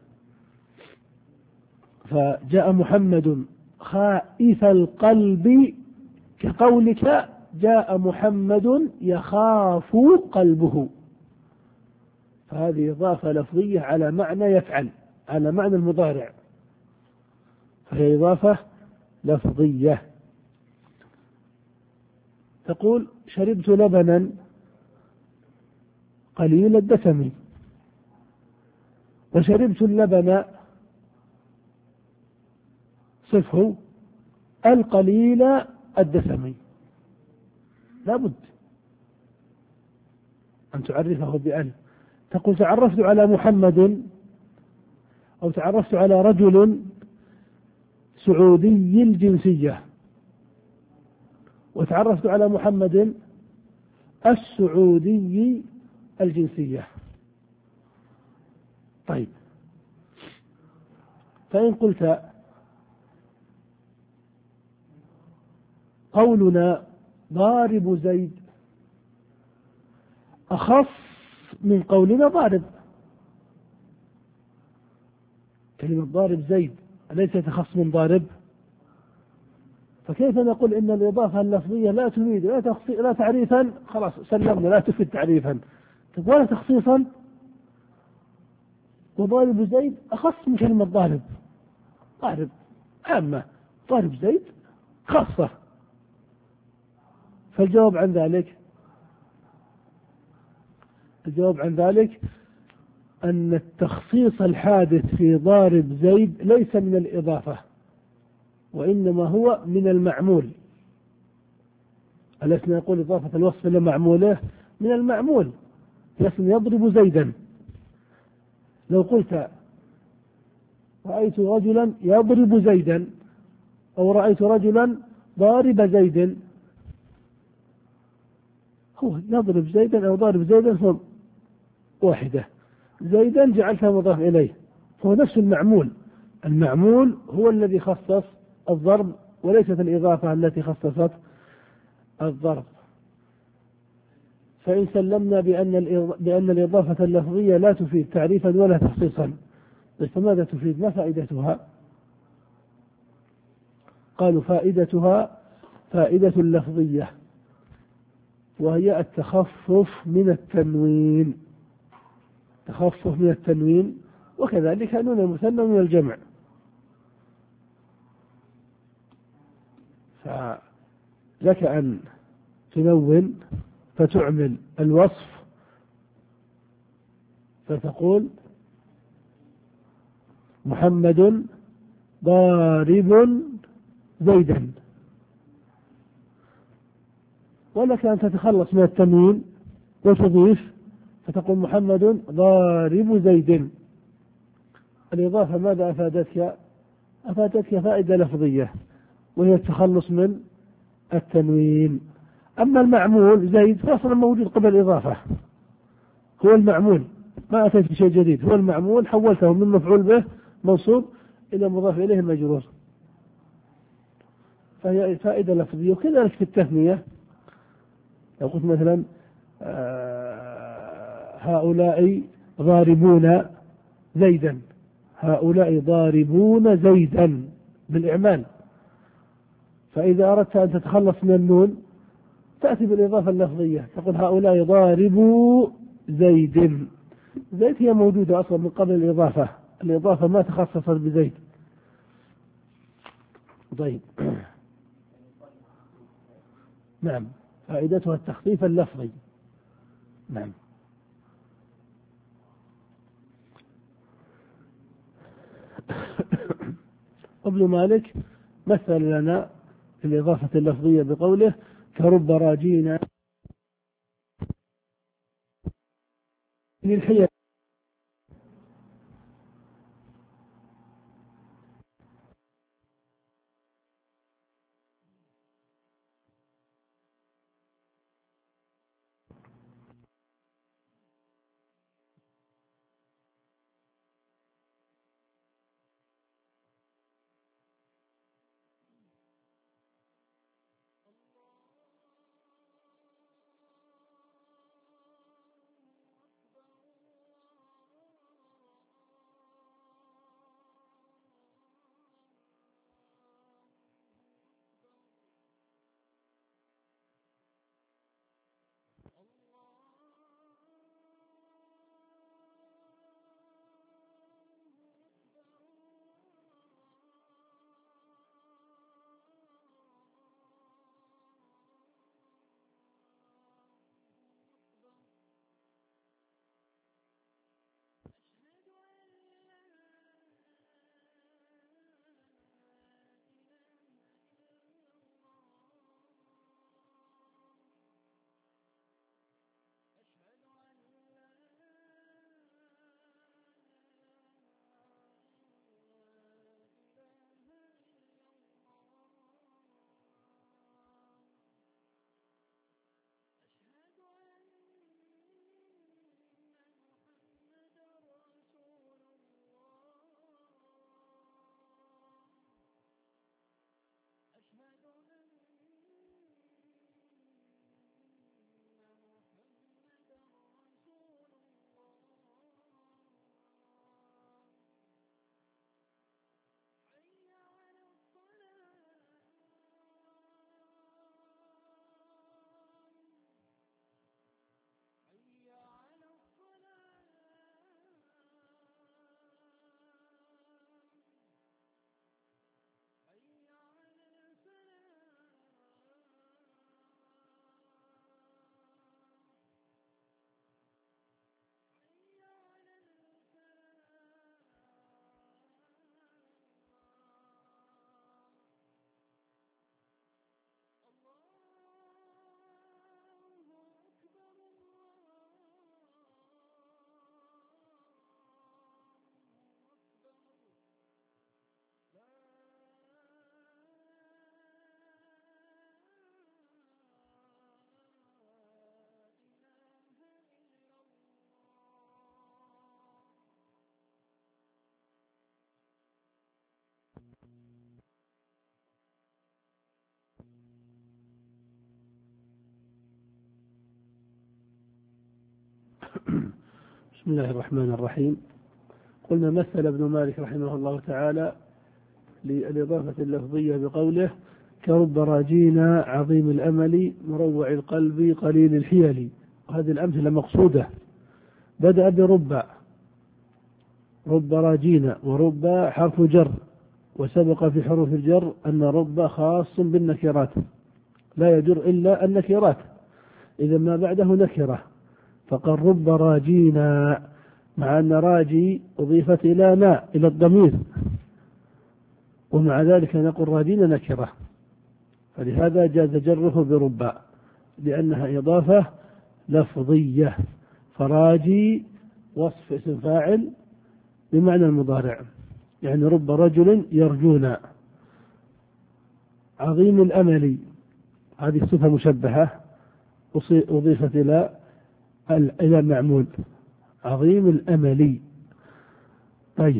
فجاء محمد خائف القلب كقولك جاء محمد يخاف قلبه، فهذه إضافة لفظية على معنى يفعل، على معنى المضارع، فهي إضافة لفظية. تقول شربت لبنا قليل الدسم، وشربت اللبن صفه القليل الدسم، لابد أن تعرفه بأن تقول تعرفت على محمد، أو تعرفت على رجل سعودي الجنسية، وتعرفت على محمد السعودي الجنسية. طيب، فإن قلت قولنا ضارب زيد أخف من قولنا ضارب، كلمة ضارب زيد أليست أخص من ضارب؟ فكيف نقول إن الإضافة اللفظية لا تفيد لا, لا تعريفا، خلاص سلمنا لا تفيد تعريفا ولا تخصيصا، وضارب زيد أخص من كلمة ضارب. ضارب عامة، ضارب زيد خاصة. فالجواب عن ذلك الجواب عن ذلك أن التخصيص الحادث في ضارب زيد ليس من الإضافة، وإنما هو من المعمول. ألسنا نقول إضافة الوصف إلى معموله؟ من المعمول، لسنا يضرب زيدا. لو قلت رأيت رجلا يضرب زيدا، أو رأيت رجلا ضارب زيد، هو يضرب زيدا أو ضارب زيدا هو واحدة، زيدا جعلتها مضاف إليه، هو نفس المعمول. المعمول هو الذي خصص الضرب، وليست الإضافة التي خصصت الضرب. فإن سلمنا بأن بأن الإضافة اللفظية لا تفيد تعريفا ولا تخصيصا، فماذا تفيد؟ ما فائدتها؟ قالوا فائدتها فائدة لفظية، وهي التخفف من التنوين، تخفف من التنوين، وكذلك نون المثنى من الجمع. فلك أن تنون فتعمل الوصف فتقول محمد ضارب زيدا، ولك أن تتخلص من التنوين وتضيف فتقول محمد ضارب زيد. الإضافة ماذا أفادتك؟ أفادتك فائدة لفظية، وهي التخلص من التنوين. أما المعمول زيد فأصلا موجود قبل الإضافة، هو المعمول، ما أتيت بشيء جديد، هو المعمول حولته من مفعول به منصوب إلى مضاف إليه مجرور، فهي فائدة لفظية. وكذلك في التثنية، لو قلت مثلا هؤلاء ضاربون زيدا، هؤلاء ضاربون زيدا بالإعمال، فإذا أردت أن تتخلص من النون تأتي بالإضافة اللفظية، تقول هؤلاء ضاربوا زيد. زيد هي موجودة أصلا من قبل الإضافة، الإضافة ما تخصصت بزيد. طيب، نعم، فائدتها التخفيف اللفظي. نعم. ابن مالك مثل لنا في الإضافة اللفظية بقوله كرب راجين للحيل. بسم الله الرحمن الرحيم. قلنا مثل ابن مالك رحمه الله تعالى للإضافة اللفظية بقوله: كرب راجينا عظيم الأمل مروع القلب قليل الحيل. وهذه الأمثلة مقصودة. بدأ برب، رب راجينا، ورب حرف جر، وسبق في حروف الجر أن رب خاص بالنكرات لا يجر إلا النكرات، إذا ما بعده نكرة، فقال رب راجينا، مع أن راجي أضيفت إلى ناء إلى الضمير، ومع ذلك نقول راجينا نكرة، فلهذا جاز جره برب لأنها إضافة لفظية. فراجي وصف اسم فاعل بمعنى المضارع، يعني رب رجل يرجون. عظيم الأمل هذه صفة مشبهة أضيفت إلى إلى المعمول، عظيم الأمل. طيب،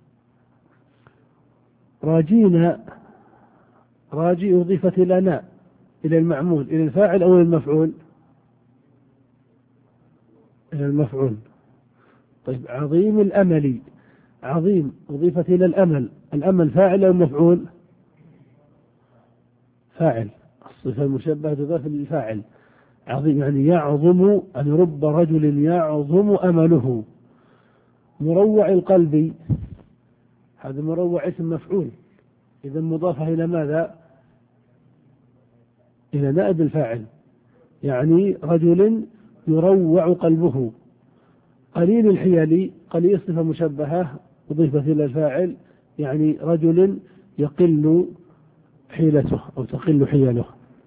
راجينا، راجي أضيفت إلى ناء إلى المعمول، إلى الفاعل أو المفعول؟ إلى المفعول. طيب، عظيم الأمل، عظيم أضيفت إلى الأمل، الأمل فاعل أو مفعول؟ فاعل، الصفة المشبهة تضاف للفاعل. عظيم يعني يعظم، أن رب رجل يعظم أمله. مروع القلب، هذا مروع اسم مفعول، إذا مضافة إلى ماذا؟ إلى نائب الفاعل، يعني رجل يروع قلبه. قليل الحيل، قليل صفة مشبهة أضيفت إلى الفاعل، يعني رجل يقل حيلته أو تقل حيله.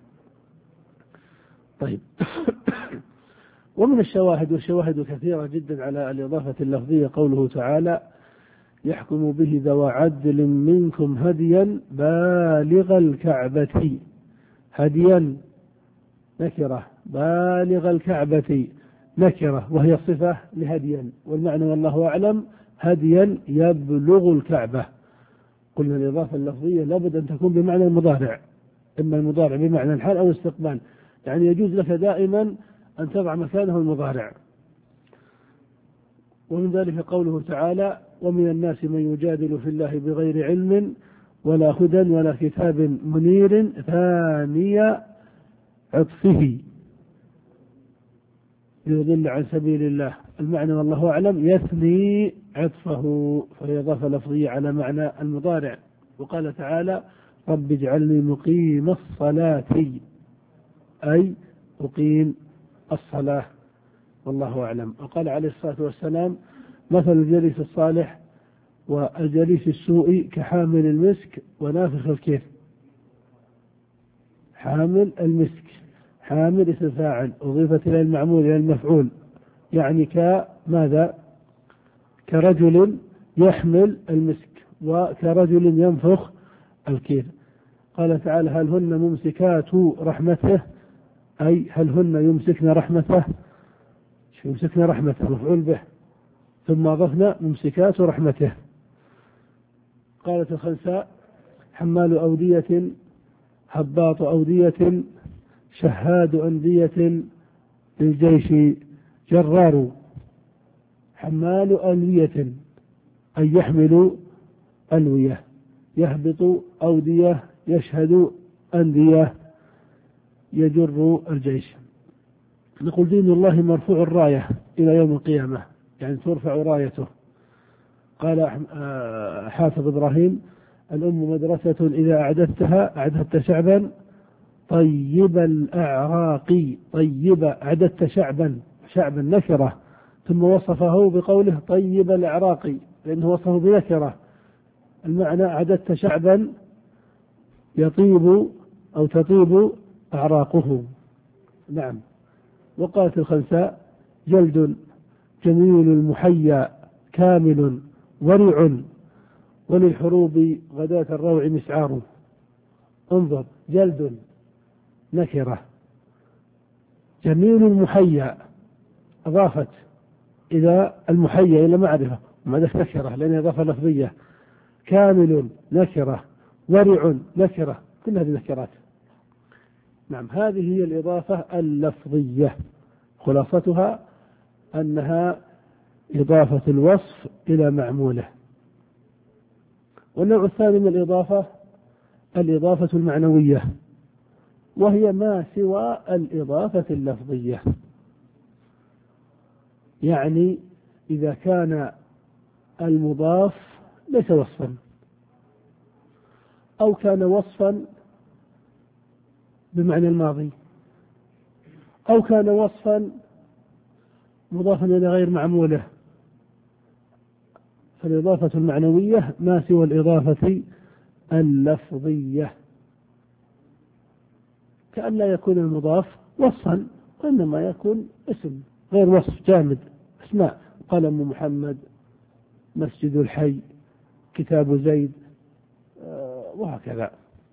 طيب ومن الشواهد، والشواهد كثيرة جدا على الإضافة اللفظية، قوله تعالى: يحكم به ذوى عدل منكم هديا بالغ الكعبة. هديا نكرة، بالغ الكعبة نكرة، وهي صفة لهديا، والمعنى والله أعلم هديا يبلغ الكعبة. قلنا الإضافة اللفظية لابد أن تكون بمعنى المضارع، إما المضارع بمعنى الحال أو الاستقبال، يعني يجوز لك دائما أن تضع مكانه المضارع. ومن ذلك قوله تعالى: ومن الناس من يجادل في الله بغير علم ولا هدى ولا كتاب منير ثاني عطفه يضل عن سبيل الله. المعنى والله أعلم يثني عطفه، فهي إضافة لفظية على معنى المضارع. وقال تعالى: رب اجعلني مقيم الصلاة، أي أقيم الصلاة، والله أعلم. وقال عليه الصلاة والسلام: مثل الجليس الصالح والجليس السوء كحامل المسك ونافخ الكير. حامل المسك، حامل اسم فاعل أضيفت إلى المعمول إلى المفعول، يعني كماذا؟ كرجل يحمل المسك، وكرجل ينفخ الكير. قال تعالى: هل هن ممسكات رحمته، أي هل هن يمسكن رحمته، يمسكن رحمته مفعول به، ثم أضفنا ممسكات رحمته. قالت الخنساء: حمال أودية، هباط أودية، شهاد أندية للجيش جرار. حمال ألوية أي يحمل ألوية، يهبط أودية، يشهد أندية، يجر الجيش. نقول: دين الله مرفوع الراية إلى يوم القيامة، يعني ترفع رايته. قال حافظ إبراهيم: الأم مدرسة إذا أعددتها أعددت شعبا طيب الأعراق. طيب أعددت شعبا، شعبا نكرة، ثم وصفه بقوله طيب الأعراق، لأنه وصفه بنكرة، المعنى أعددت شعبا يطيب أو تطيب أعراقه. نعم. وقالت الخنساء: جلد جميل المحيا كامل ورع، وللحروب غداة الروع مسعار. انظر، جلد نكرة، جميل المحيا أضافت إلى المحيا إلى معرفة، ومعرفة نكرة لأنها إضافة لفظية. كامل نكرة، ورع نكرة، كل هذه نكرات. نعم، هذه هي الإضافة اللفظية، خلاصتها أنها إضافة الوصف إلى معموله. والنوع الثاني من الإضافة الإضافة المعنوية، وهي ما سوى الإضافة اللفظية. يعني إذا كان المضاف ليس وصفا، أو كان وصفا بمعنى الماضي، أو كان وصفا مضافا إلى غير معموله، فالإضافة المعنوية ما سوى الإضافة اللفظية، كأن لا يكون المضاف وصفا، وإنما يكون اسم غير وصف جامد، اسماء قلم محمد، مسجد الحي، كتاب زيد، وهكذا.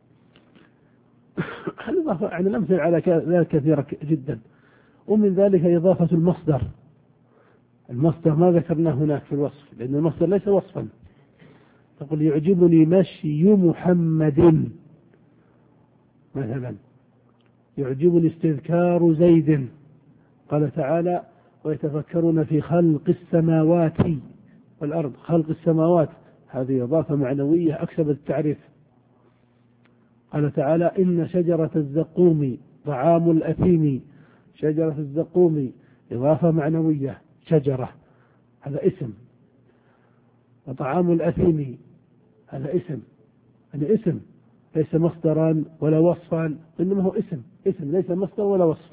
الإضافة يعني الأمثلة على ذلك كثيرة جدا. ومن ذلك إضافة المصدر. المصدر ما ذكرناه هناك في الوصف، لأن المصدر ليس وصفا. تقول يعجبني مشي محمد مثلا، يعجبني استذكار زيد. قال تعالى ويتفكرون في خلق السماوات والأرض. خلق السماوات هذه إضافة معنوية أكسبت التعريف. قال تعالى إن شجرة الزقوم طعام الأثيم. شجرة الزقوم إضافة معنوية، شجرة هذا اسم، وطعام الأثيم هذا اسم، هذا اسم ليس مصدرا ولا وصفا، إنما هو اسم، اسم ليس مصدر ولا وصف.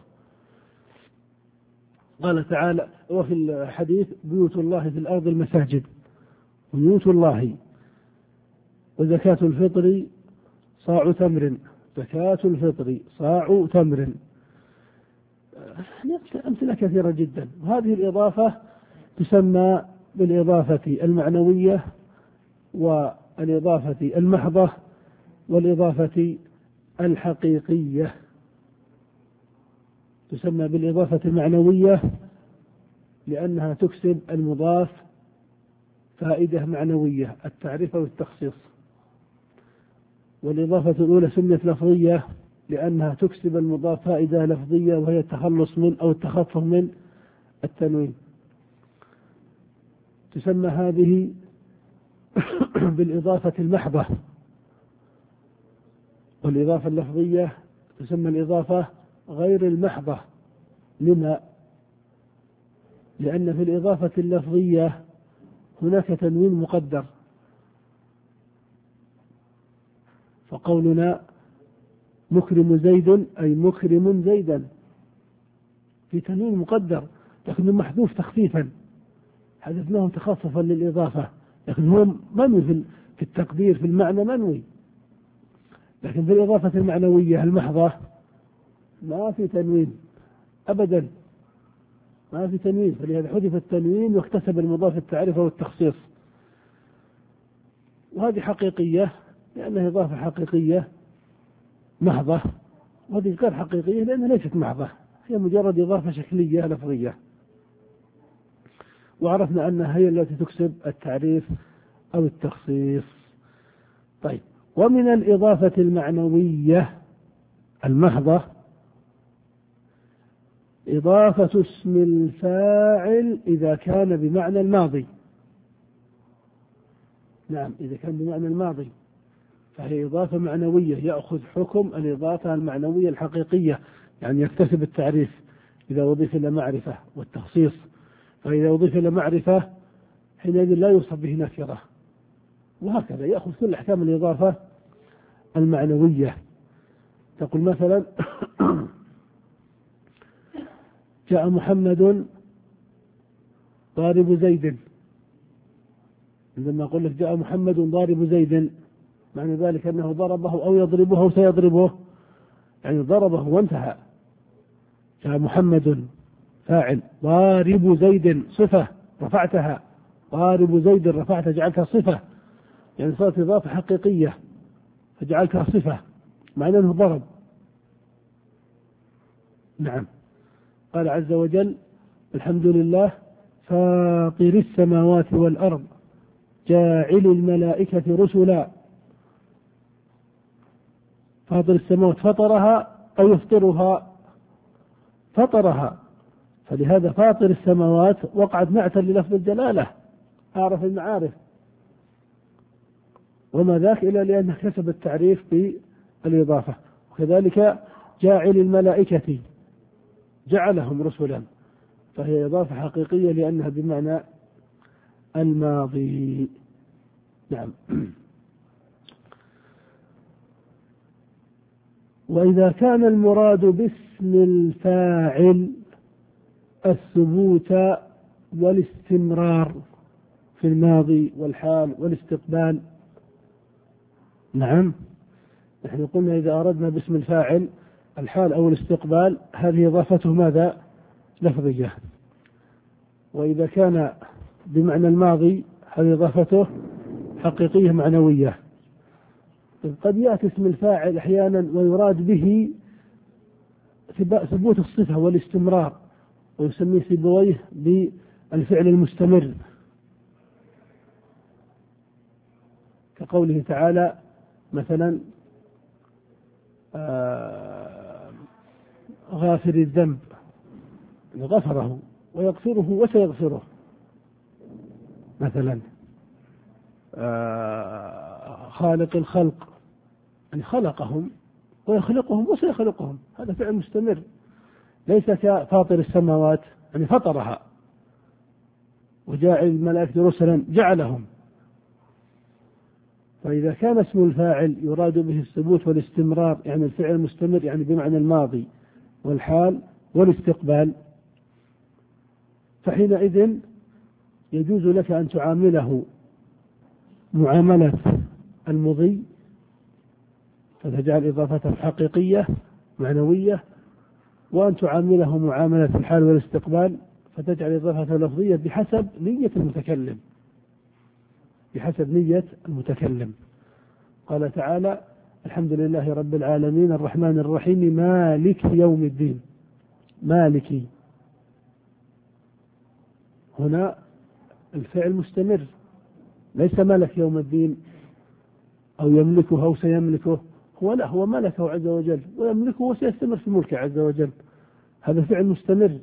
قال تعالى وفي الحديث بيوت الله في الأرض المساجد، بيوت الله. وزكاة الفطر صاع تمر، زكاة الفطر صاع تمر. أمثلة كثيرة جدا. وهذه الإضافة تسمى بالإضافة المعنوية، والإضافة المحضة، والإضافة الحقيقية. تسمى بالإضافة المعنوية لأنها تكسب المضاف فائدة معنوية، التعريف أو التخصيص. والإضافة الأولى سميت لفظية لأنها تكسب المضاف فائدة لفظية، وهي التخلص من أو التخفف من التنوين. تسمى هذه بالإضافة المحضة. والإضافة اللفظية تسمى الإضافة غير المحضة. لما؟ لأن في الإضافة اللفظية هناك تنوين مقدر، فقولنا مكرم زيد أي مكرم زيدا في تنوين مقدر، لكنه محذوف تخفيفا، حذفناه تخففا للإضافة، لكن هو منوي في التقدير في المعنى منوي. لكن في الإضافة المعنوية المحضة ما في تنوين أبدا، ما في تنوين، فلهذا حذف التنوين واكتسب المضاف التعريف والتخصيص. وهذه حقيقية لأنها إضافة حقيقية محضة، وهذه غير حقيقية لأنها ليست محضة، هي مجرد إضافة شكلية لفظية. وعرفنا أنها هي التي تكسب التعريف أو التخصيص. طيب، ومن الإضافة المعنوية المحضة إضافة اسم الفاعل إذا كان بمعنى الماضي. نعم، إذا كان بمعنى الماضي فهي إضافة معنوية، يأخذ حكم الإضافة المعنوية الحقيقية، يعني يكتسب التعريف إذا أضيف إلى معرفة والتخصيص. فإذا أضيف إلى معرفة حينئذ لا يوصف به نكرة، وهكذا يأخذ كل أحكام الإضافة المعنوية. تقول مثلا جاء محمد ضارب زيد. عندما أقول لك جاء محمد ضارب زيد، معنى ذلك أنه ضربه أو يضربه أو سيضربه، يعني ضربه وانتهى. جاء محمد فاعل، ضارب زيد صفة رفعتها، ضارب زيد رفعتها جعلتها صفة، يعني صارت إضافة حقيقية فجعلتها صفة معنى أنه ضرب. نعم. قال عز وجل الحمد لله فاطر السماوات والأرض جاعل الملائكة رسلا. فاطر السماوات فطرها أو يفطرها؟ فطرها، فلهذا فاطر السماوات وقعت نعتا للفظ الجلالة، أعرف المعارف، وما ذاك إلا لأنه كسب التعريف بالإضافة. وكذلك جاعل الملائكة، جعلهم رسلا، فهي إضافة حقيقية لأنها بمعنى الماضي. نعم. وإذا كان المراد باسم الفاعل الثبوت والاستمرار في الماضي والحال والاستقبال، نعم، نحن قلنا إذا أردنا باسم الفاعل الحال أو الاستقبال هذه إضافته ماذا؟ لفظية. وإذا كان بمعنى الماضي هذه إضافته حقيقية معنوية. قد يأتي اسم الفاعل أحيانا ويراد به ثبوت الصفة والاستمرار، ويسميه سيبويه بالفعل المستمر، كقوله تعالى مثلا آه غافر الذنب، غفره ويغفره وسيغفره، مثلا آه خالق الخلق، يعني خلقهم ويخلقهم وسيخلقهم، هذا فعل مستمر، ليس كفاطر السماوات يعني فطرها، وجاعل الملائكة رسلا جعلهم. فإذا كان اسم الفاعل يراد به الثبوت والاستمرار، يعني الفعل المستمر، يعني بمعنى الماضي والحال والاستقبال، فحينئذ يجوز لك أن تعامله معاملة المضي، فتجعل إضافته حقيقية معنوية، وأن تعامله معاملة الحال والاستقبال فتجعل إضافته لفظية بحسب نية المتكلم، بحسب نية المتكلم. قال تعالى: الحمد لله رب العالمين الرحمن الرحيم مالك يوم الدين. مالكي هنا الفعل مستمر، ليس ملك يوم الدين أو يملكه أو سيملكه، هو لا، هو ملكه عز وجل ويملكه وسيستمر في ملكه عز وجل، هذا فعل مستمر.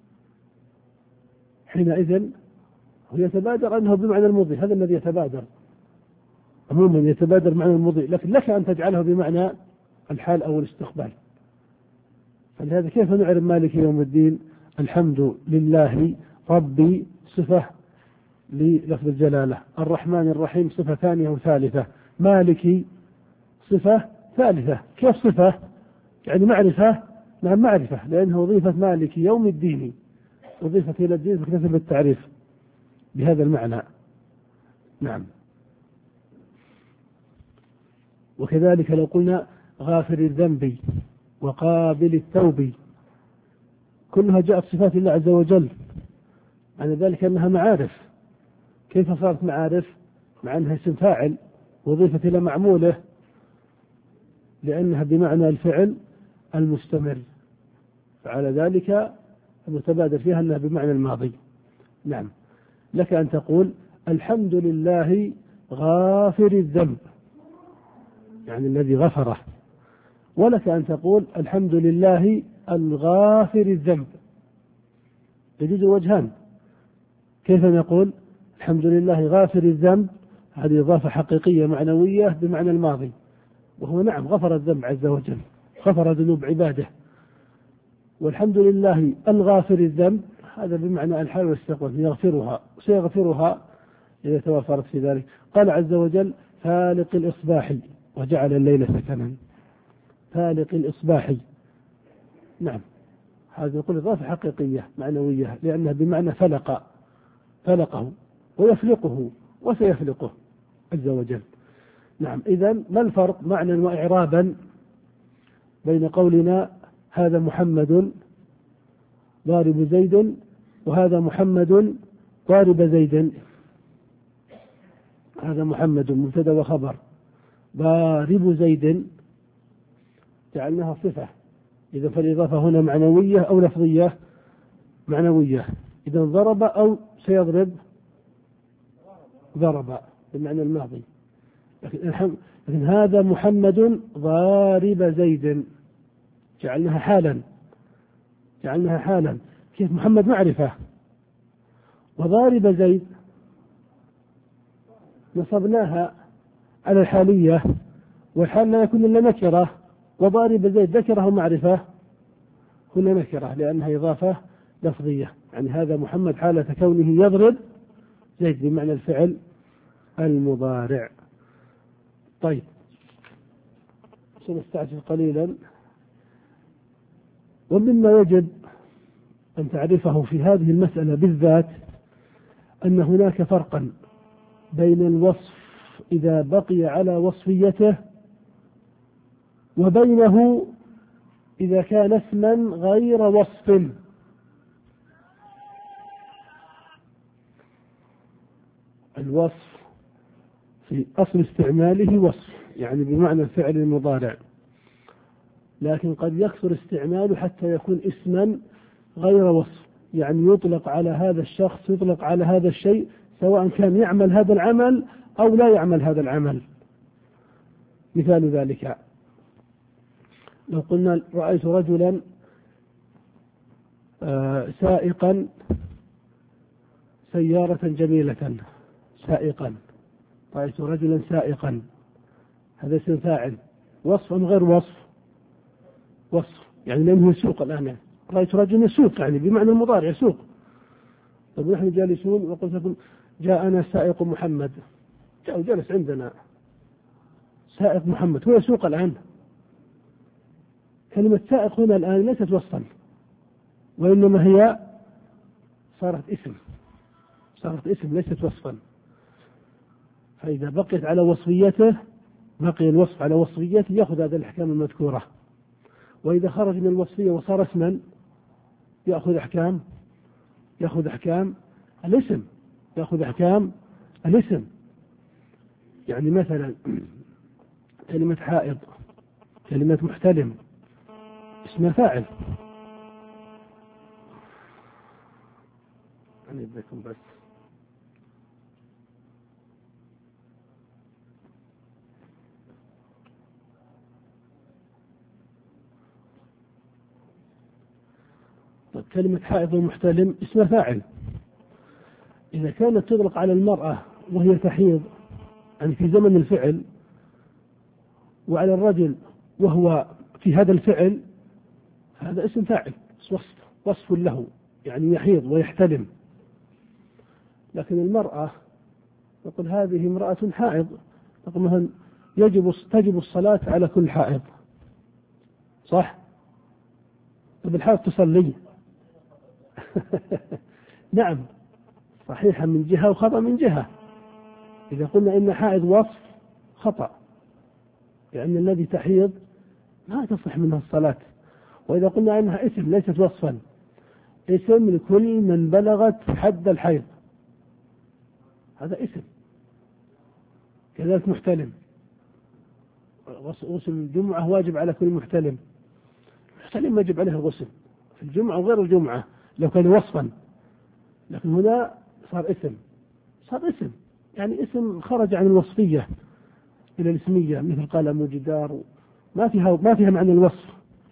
حينئذ هو يتبادر أنه بمعنى المضي، هذا الذي يتبادر عموما، يتبادر معنى المضي، لكن لك أن تجعله بمعنى الحال أو الاستقبال. فلهذا كيف نعرف مالك يوم الدين؟ الحمد لله ربي صفة للفظ الجلالة، الرحمن الرحيم صفة ثانية وثالثة، مالكي صفة ثالثة. كيف صفة؟ يعني معرفة، نعم معرفة، لأنه أضيفت مالك يوم الدين، أضيفت إلى الدين فاكتسب التعريف بهذا المعنى. نعم. وكذلك لو قلنا غافر الذنب وقابل التوب، كلها جاءت صفات الله عز وجل، معنى ذلك أنها معارف. كيف صارت معارف؟ مع أنها اسم فاعل وضيفت إلى معموله، لأنها بمعنى الفعل المستمر، فعلى ذلك المتبادر فيها أنها بمعنى الماضي. نعم. لك أن تقول الحمد لله غافر الذنب، يعني الذي غفره، ولك أن تقول الحمد لله الغافر الذنب. يجوز وجهان. كيف نقول الحمد لله غافر الذنب؟ هذه إضافة حقيقية معنوية بمعنى الماضي، وهو نعم غفر الذنب عز وجل، غفر ذنوب عباده. والحمد لله الغافر الذنب هذا بمعنى الحال والاستقبال، يغفرها سيغفرها إذا توافرت في ذلك. قال عز وجل فالق الإصباح وجعل الليل سكنا، فالق الإصباح، نعم هذا يقول إضافة حقيقية معنوية لأنها بمعنى فلق، فلقه ويفلقه وسيفلقه عز وجل. نعم. إذن ما الفرق معنى وإعرابا بين قولنا هذا محمد ضارب زيد وهذا محمد ضارب زيد؟ هذا محمد مبتدا وخبر، ضارب زيد جعلناها صفة، إذا فالإضافة هنا معنوية أو لفظية؟ معنوية. إذا ضرب أو سيضرب؟ ضرب بمعنى الماضي. لكن هذا محمد ضارب زيد جعلناها حالا، جعلناها حالا، كيف محمد معرفة، وضارب زيد نصبناها على الحالية، والحال لا يكون إلا نكرة، وضارب زيد ذكره معرفة، هنا نكرة لأنها إضافة لفظية. يعني هذا محمد حالة كونه يضرب زيد بمعنى الفعل المضارع. طيب سنستعجل قليلا. ومما يجب أن تعرفه في هذه المسألة بالذات أن هناك فرقا بين الوصف إذا بقي على وصفيته وبينه إذا كان اسما غير وصف. الوصف في أصل استعماله وصف، يعني بمعنى الفعل المضارع، لكن قد يكثر استعماله حتى يكون اسما غير وصف، يعني يطلق على هذا الشخص، يطلق على هذا الشيء، سواء كان يعمل هذا العمل أو لا يعمل هذا العمل. مثال ذلك لو قلنا رأيت رجلا سائقا سيارة جميلة، سائقا، رأيت رجلا سائقا، هذا اسم فاعل، وصف أم غير وصف؟ وصف، يعني لأنه يسوق الآن. رأيت رجلا يسوق يعني بمعنى المضارع يسوق. طيب نحن جالسون وقلت لكم جاءنا سائق محمد، جاء وجلس عندنا سائق محمد، هو يسوق الآن. كلمة سائق هنا الآن ليست وصفا، وإنما هي صارت اسم، صارت اسم ليست وصفا. فإذا بقيت على وصفيته، بقي الوصف على وصفيته، يأخذ هذه الأحكام المذكورة. وإذا خرج من الوصفية وصار اسما يأخذ أحكام يأخذ أحكام الاسم يأخذ أحكام الاسم. يعني مثلا كلمة حائض، كلمة محتلم، اسمها فاعل. أنا أبيكم بس طيب كلمة حائض ومحتلم اسمها فاعل. إذا كانت تطلق على المرأة وهي تحيض يعني في زمن الفعل، وعلى الرجل وهو في هذا الفعل، هذا اسم فاعل، وصف وصف له، يعني يحيض ويحتلم. لكن المرأة نقول هذه امرأة حائض، نقول مثلا يجب تجب الصلاة على كل حائض، صح؟ طب الحائض تصلي؟ نعم صحيحة من جهة وخطأ من جهة. إذا قلنا إن حائض وصف خطأ، لأن الذي تحيض ما تصح منها الصلاة. وإذا قلنا إنها اسم ليست وصفا، اسم لكل من بلغت حد الحيض، هذا اسم. كذلك محتلم، غسل الجمعة واجب على كل محتلم، محتلم يجب عليه الغسل في الجمعة وغير الجمعة لو كان وصفا. لكن هنا صار اسم، صار اسم يعني اسم خرج عن الوصفية إلى الاسمية، مثل قلم وجدار، ما فيها ما فيها معنى الوصف.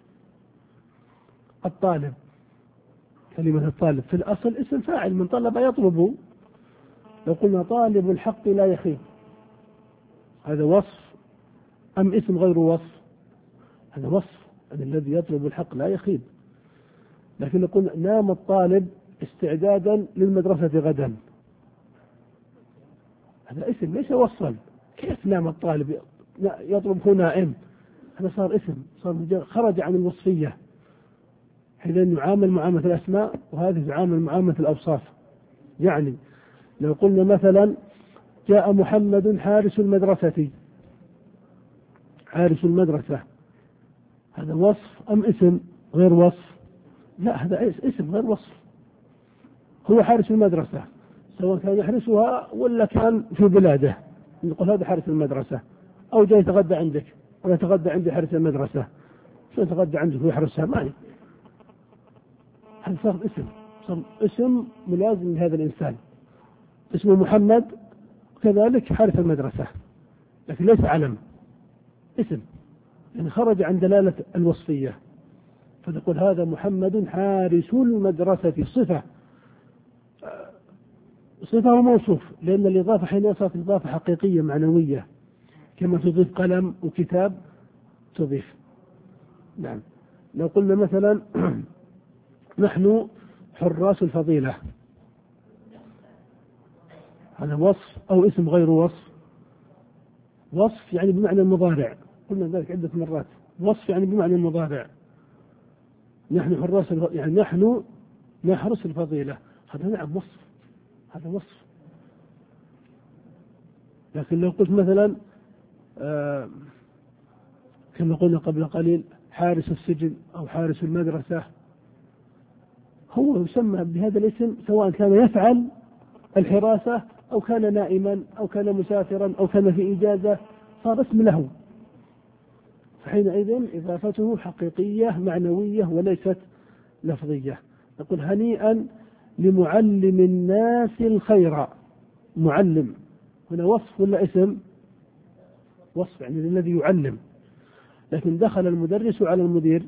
الطالب، كلمة الطالب في الأصل اسم فاعل من طلب يطلب. لو قلنا طالب الحق لا يخيب، هذا وصف أم اسم غير وصف؟ هذا وصف، أن الذي يطلب الحق لا يخيب. لكن نقول نام الطالب استعدادا للمدرسة غدا، هذا اسم ليس وصفا. كيف نام الطالب يطلب هو نائم؟ هذا صار اسم، صار خرج عن الوصفية. حين يعامل معاملة الأسماء، وهذه تعامل معاملة الأوصاف. يعني لو قلنا مثلا جاء محمد حارس المدرسة، حارس المدرسة، هذا وصف أم اسم غير وصف؟ لا، هذا اسم غير وصف. هو حارس المدرسة، سواء كان يحرسها ولا كان في بلاده، نقول هذا حارس المدرسة. أو جاي يتغدى عندك، ولا يتغدى عندي حارس المدرسة، شو يتغدى عندك ويحرسها؟ ما هي. هذا صار اسم، صار اسم ملازم لهذا الإنسان، اسمه محمد، وكذلك حارس المدرسة، لكن ليس علم، اسم، يعني خرج عن دلالة الوصفية. فتقول هذا محمد حارس المدرسة، صفة صفة وموصوف، لأن الإضافة حين صارت إضافة حقيقية معنوية، كما تضيف قلم وكتاب تضيف. نعم. لو قلنا مثلا نحن حراس الفضيلة، هذا وصف أو اسم غير وصف؟ وصف يعني بمعنى المضارع، قلنا ذلك عدة مرات. وصف يعني بمعنى المضارع. نحن حراس الفضيلة يعني نحن نحرس الفضيلة، هذا نعم وصف، هذا وصف. لكن لو قلت مثلا آه كما قلنا قبل قليل حارس السجن أو حارس المدرسة، هو يسمى بهذا الاسم سواء كان يفعل الحراسة أو كان نائما أو كان مسافرا أو كان في إجازة، صار اسم له، فحينئذ إضافته حقيقية معنوية وليست لفظية. نقول هنيئا لمعلم الناس الخير. معلم هنا وصف ولا اسم؟ وصف يعني الذي يعلم. لكن دخل المدرس على المدير،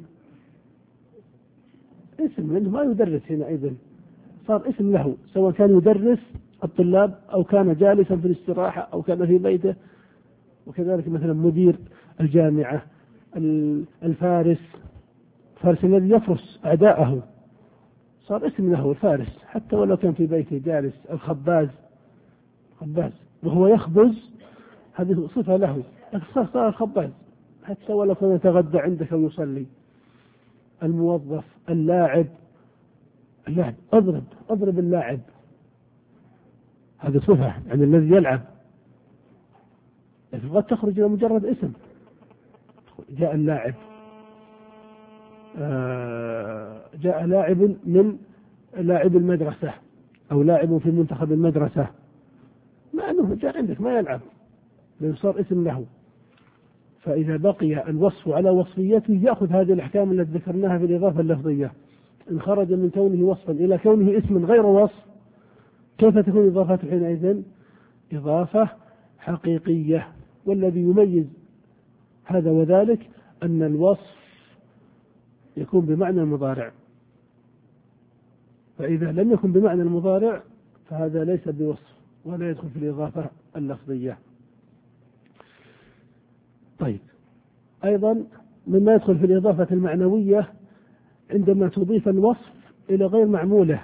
اسم لأنه ما يدرس حينئذ، صار اسم له سواء كان يدرس الطلاب أو كان جالسا في الاستراحة أو كان في بيته. وكذلك مثلا مدير الجامعة، الفارس، الفارس الذي يفرس أعداءه، صار اسم له الفارس حتى ولو كان في بيته جالس. الخباز، خباز وهو يخبز، هذه صفة له، لكن صار صار خباز حتى ولو كان يتغدى عندك أو يصلي. الموظف، اللاعب، اللاعب اضرب اضرب اللاعب، هذه صفة يعني الذي يلعب، لكن قد تخرج إلى مجرد اسم. جاء اللاعب، آه جاء لاعب من لاعب المدرسة أو لاعب في منتخب المدرسة، مع أنه جاء عندك ما يلعب، لأنه صار اسم له. فإذا بقي الوصف على وصفيته يأخذ هذه الأحكام التي ذكرناها في الإضافة اللفظية. إن خرج من كونه وصفا إلى كونه اسم غير وصف، كيف تكون إضافته حينئذ؟ إضافة حقيقية. والذي يميز هذا وذلك أن الوصف يكون بمعنى المضارع، فإذا لم يكن بمعنى المضارع فهذا ليس بوصف ولا يدخل في الإضافة اللفظية. طيب، أيضا مما يدخل في الإضافة المعنوية عندما تضيف الوصف إلى غير معموله،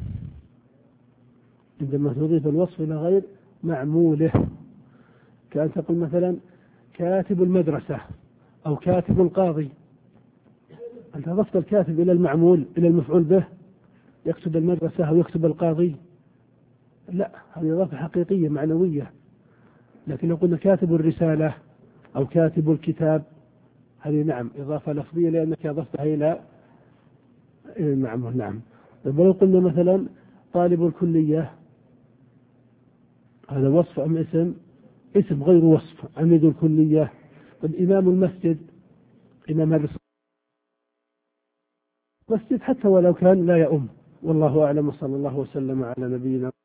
عندما تضيف الوصف إلى غير معموله، كأن تقول مثلا كاتب المدرسة أو كاتب القاضي، أنت أضفت الكاتب إلى المعمول إلى المفعول به، يكتب المدرسة أو يكتب القاضي، لا، هذه إضافة حقيقية معنوية. لكن لو قلنا كاتب الرسالة أو كاتب الكتاب، هذه نعم إضافة لفظية لأنك أضفتها إلى المعمول. نعم. لو قلنا مثلا طالب الكلية، هذا وصف أم اسم؟ اسم غير وصف. عميد الكلية، الإمام المسجد، إمام المسجد حتى ولو كان لا يؤم. والله أعلم، وصلى الله وسلم على نبينا